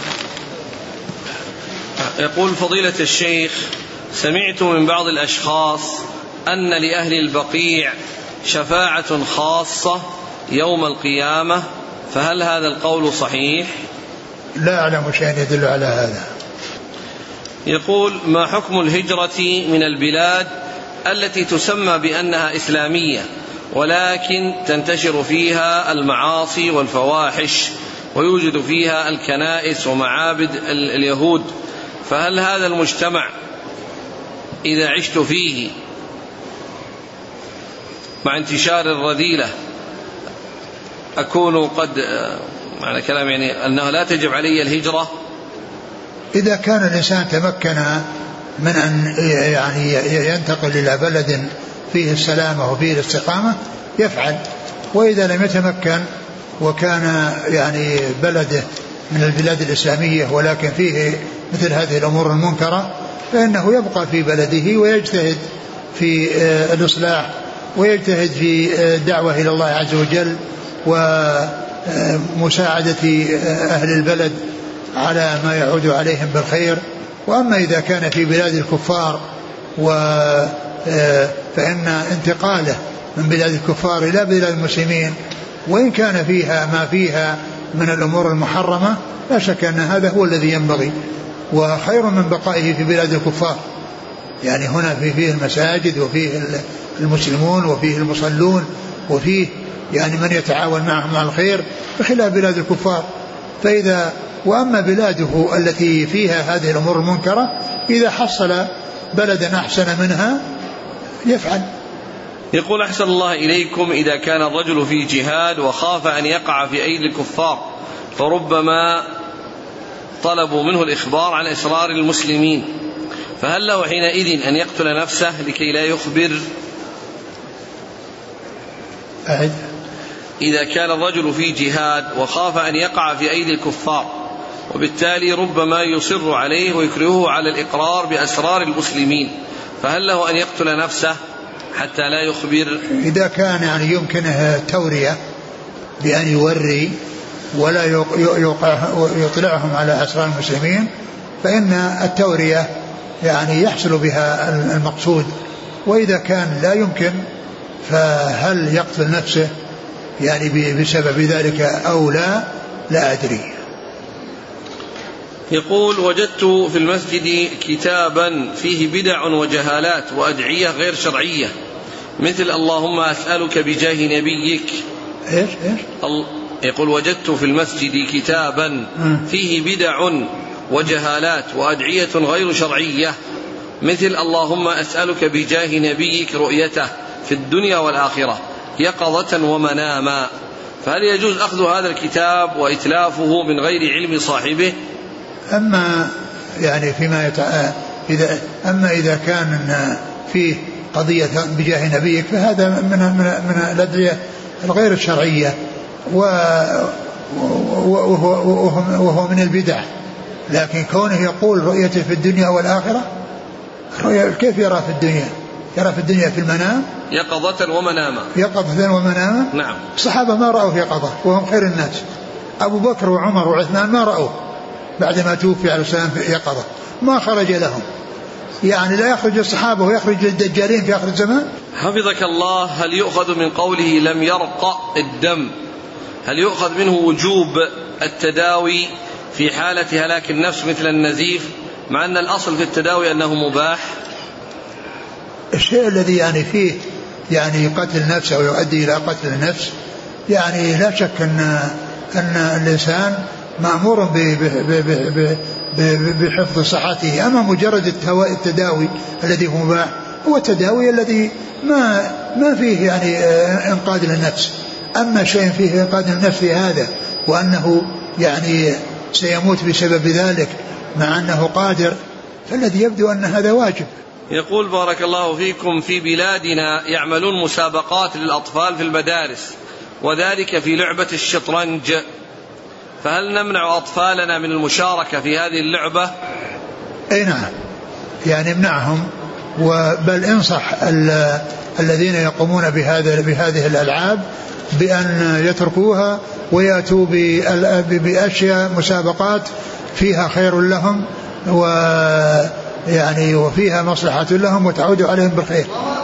يقول فضيلة الشيخ: سمعت من بعض الأشخاص أن لأهل البقيع شفاعة خاصة يوم القيامة، فهل هذا القول صحيح؟ لا أعلم شيئا يدل على هذا. يقول: ما حكم الهجرة من البلاد التي تسمى بأنها إسلامية ولكن تنتشر فيها المعاصي والفواحش ويوجد فيها الكنائس ومعابد اليهود، فهل هذا المجتمع إذا عشت فيه مع انتشار الرذيلة أكون قد معنى كلام يعني أنه لا تجب علي الهجرة؟ إذا كان الإنسان تمكن من أن يعني ينتقل إلى بلد فيه السلامة وفيه الاستقامة يفعل، وإذا لم يتمكن وكان يعني بلده من البلاد الإسلامية ولكن فيه مثل هذه الأمور المنكرة فإنه يبقى في بلده ويجتهد في الإصلاح ويجتهد في الدعوة إلى الله عز وجل ومساعدة أهل البلد على ما يعود عليهم بالخير. وأما إذا كان في بلاد الكفار فإن انتقاله من بلاد الكفار إلى بلاد المسلمين وإن كان فيها ما فيها من الأمور المحرمة لا شك أن هذا هو الذي ينبغي، وخير من بقائه في بلاد الكفار. يعني هنا فيه المساجد وفيه المسلمون وفيه المصلون وفيه يعني من يتعاون معهم على الخير بخلاف بلاد الكفار. فإذا وأما بلاده التي فيها هذه الأمور المنكرة إذا حصل بلدا أحسن منها يفعل. يقول: أحسن الله إليكم، إذا كان الرجل في جهاد وخاف أن يقع في أيدي الكفار فربما طلبوا منه الإخبار عن إسرار المسلمين، فهل له حينئذ أن يقتل نفسه لكي لا يخبر؟ أعد. إذا كان الرجل في جهاد وخاف أن يقع في أيدي الكفار وبالتالي ربما يصر عليه ويكرهه على الإقرار بأسرار المسلمين، فهل له أن يقتل نفسه حتى لا يخبر؟ إذا كان يعني يمكنه التورية بأن يوري ولا يطلعهم على أسرار المسلمين فإن التورية يعني يحصل بها المقصود. وإذا كان لا يمكن فهل يقتل نفسه يعني بسبب ذلك أو لا لا أدري. يقول: وجدت في المسجد كتابا فيه بدع وجهالات وأدعية غير شرعية مثل اللهم أسألك بجاه نبيك. إيش إيش؟ يقول: وجدت في المسجد كتابا فيه بدع وجهالات وأدعية غير شرعية مثل اللهم أسألك بجاه نبيك رؤيته في الدنيا والآخرة يقظة ومناما، فهل يجوز أخذ هذا الكتاب وإتلافه من غير علم صاحبه؟ أما يعني فيما يتع... إذا أما إذا كان فيه قضية بجاه نبيك فهذا من من من الأدعية الغير الشرعية وهو, وهو من البدع. لكن كونه يقول رؤيته في الدنيا والآخرة، كيف يرى في الدنيا؟ يرى في الدنيا في المنام يقظة ومناما. يقظة ومناما. نعم. الصحابة ما رأوا يقظة وهم خير الناس. أبو بكر وعمر وعثمان ما رأوا بعدما توفي عليه السلام في يقظة، ما خرج لهم يعني لا يخرج الصحابة ويخرج الدجالين في آخر الزمان. حفظك الله، هل يؤخذ من قوله لم يرق الدم، هل يؤخذ منه وجوب التداوي في حالة هلاك النفس مثل النزيف، مع أن الأصل في التداوي أنه مباح؟ الشيء الذي يعني فيه يعني قتل النفس أو يؤدي إلى قتل النفس يعني لا شك أن أن الإنسان مأمور بحفظ صحته. أما مجرد التداوي الذي هو مباح هو التداوي الذي ما ما فيه يعني إنقاذ للنفس. أما شيء فيه إنقاذ للنفس في هذا وأنه يعني سيموت بسبب ذلك مع أنه قادر، فالذي يبدو أن هذا واجب. يقول بارك الله فيكم: في بلادنا يعملون مسابقات للأطفال في المدارس، وذلك في لعبة الشطرنج، فهل نمنع أطفالنا من المشاركة في هذه اللعبة؟ أي نعم، يعني امنعهم، بل انصح الذين يقومون بهذا بهذه الألعاب بأن يتركوها ويأتوا بأشياء مسابقات فيها خير لهم ويعني وفيها مصلحة لهم وتعود عليهم بالخير.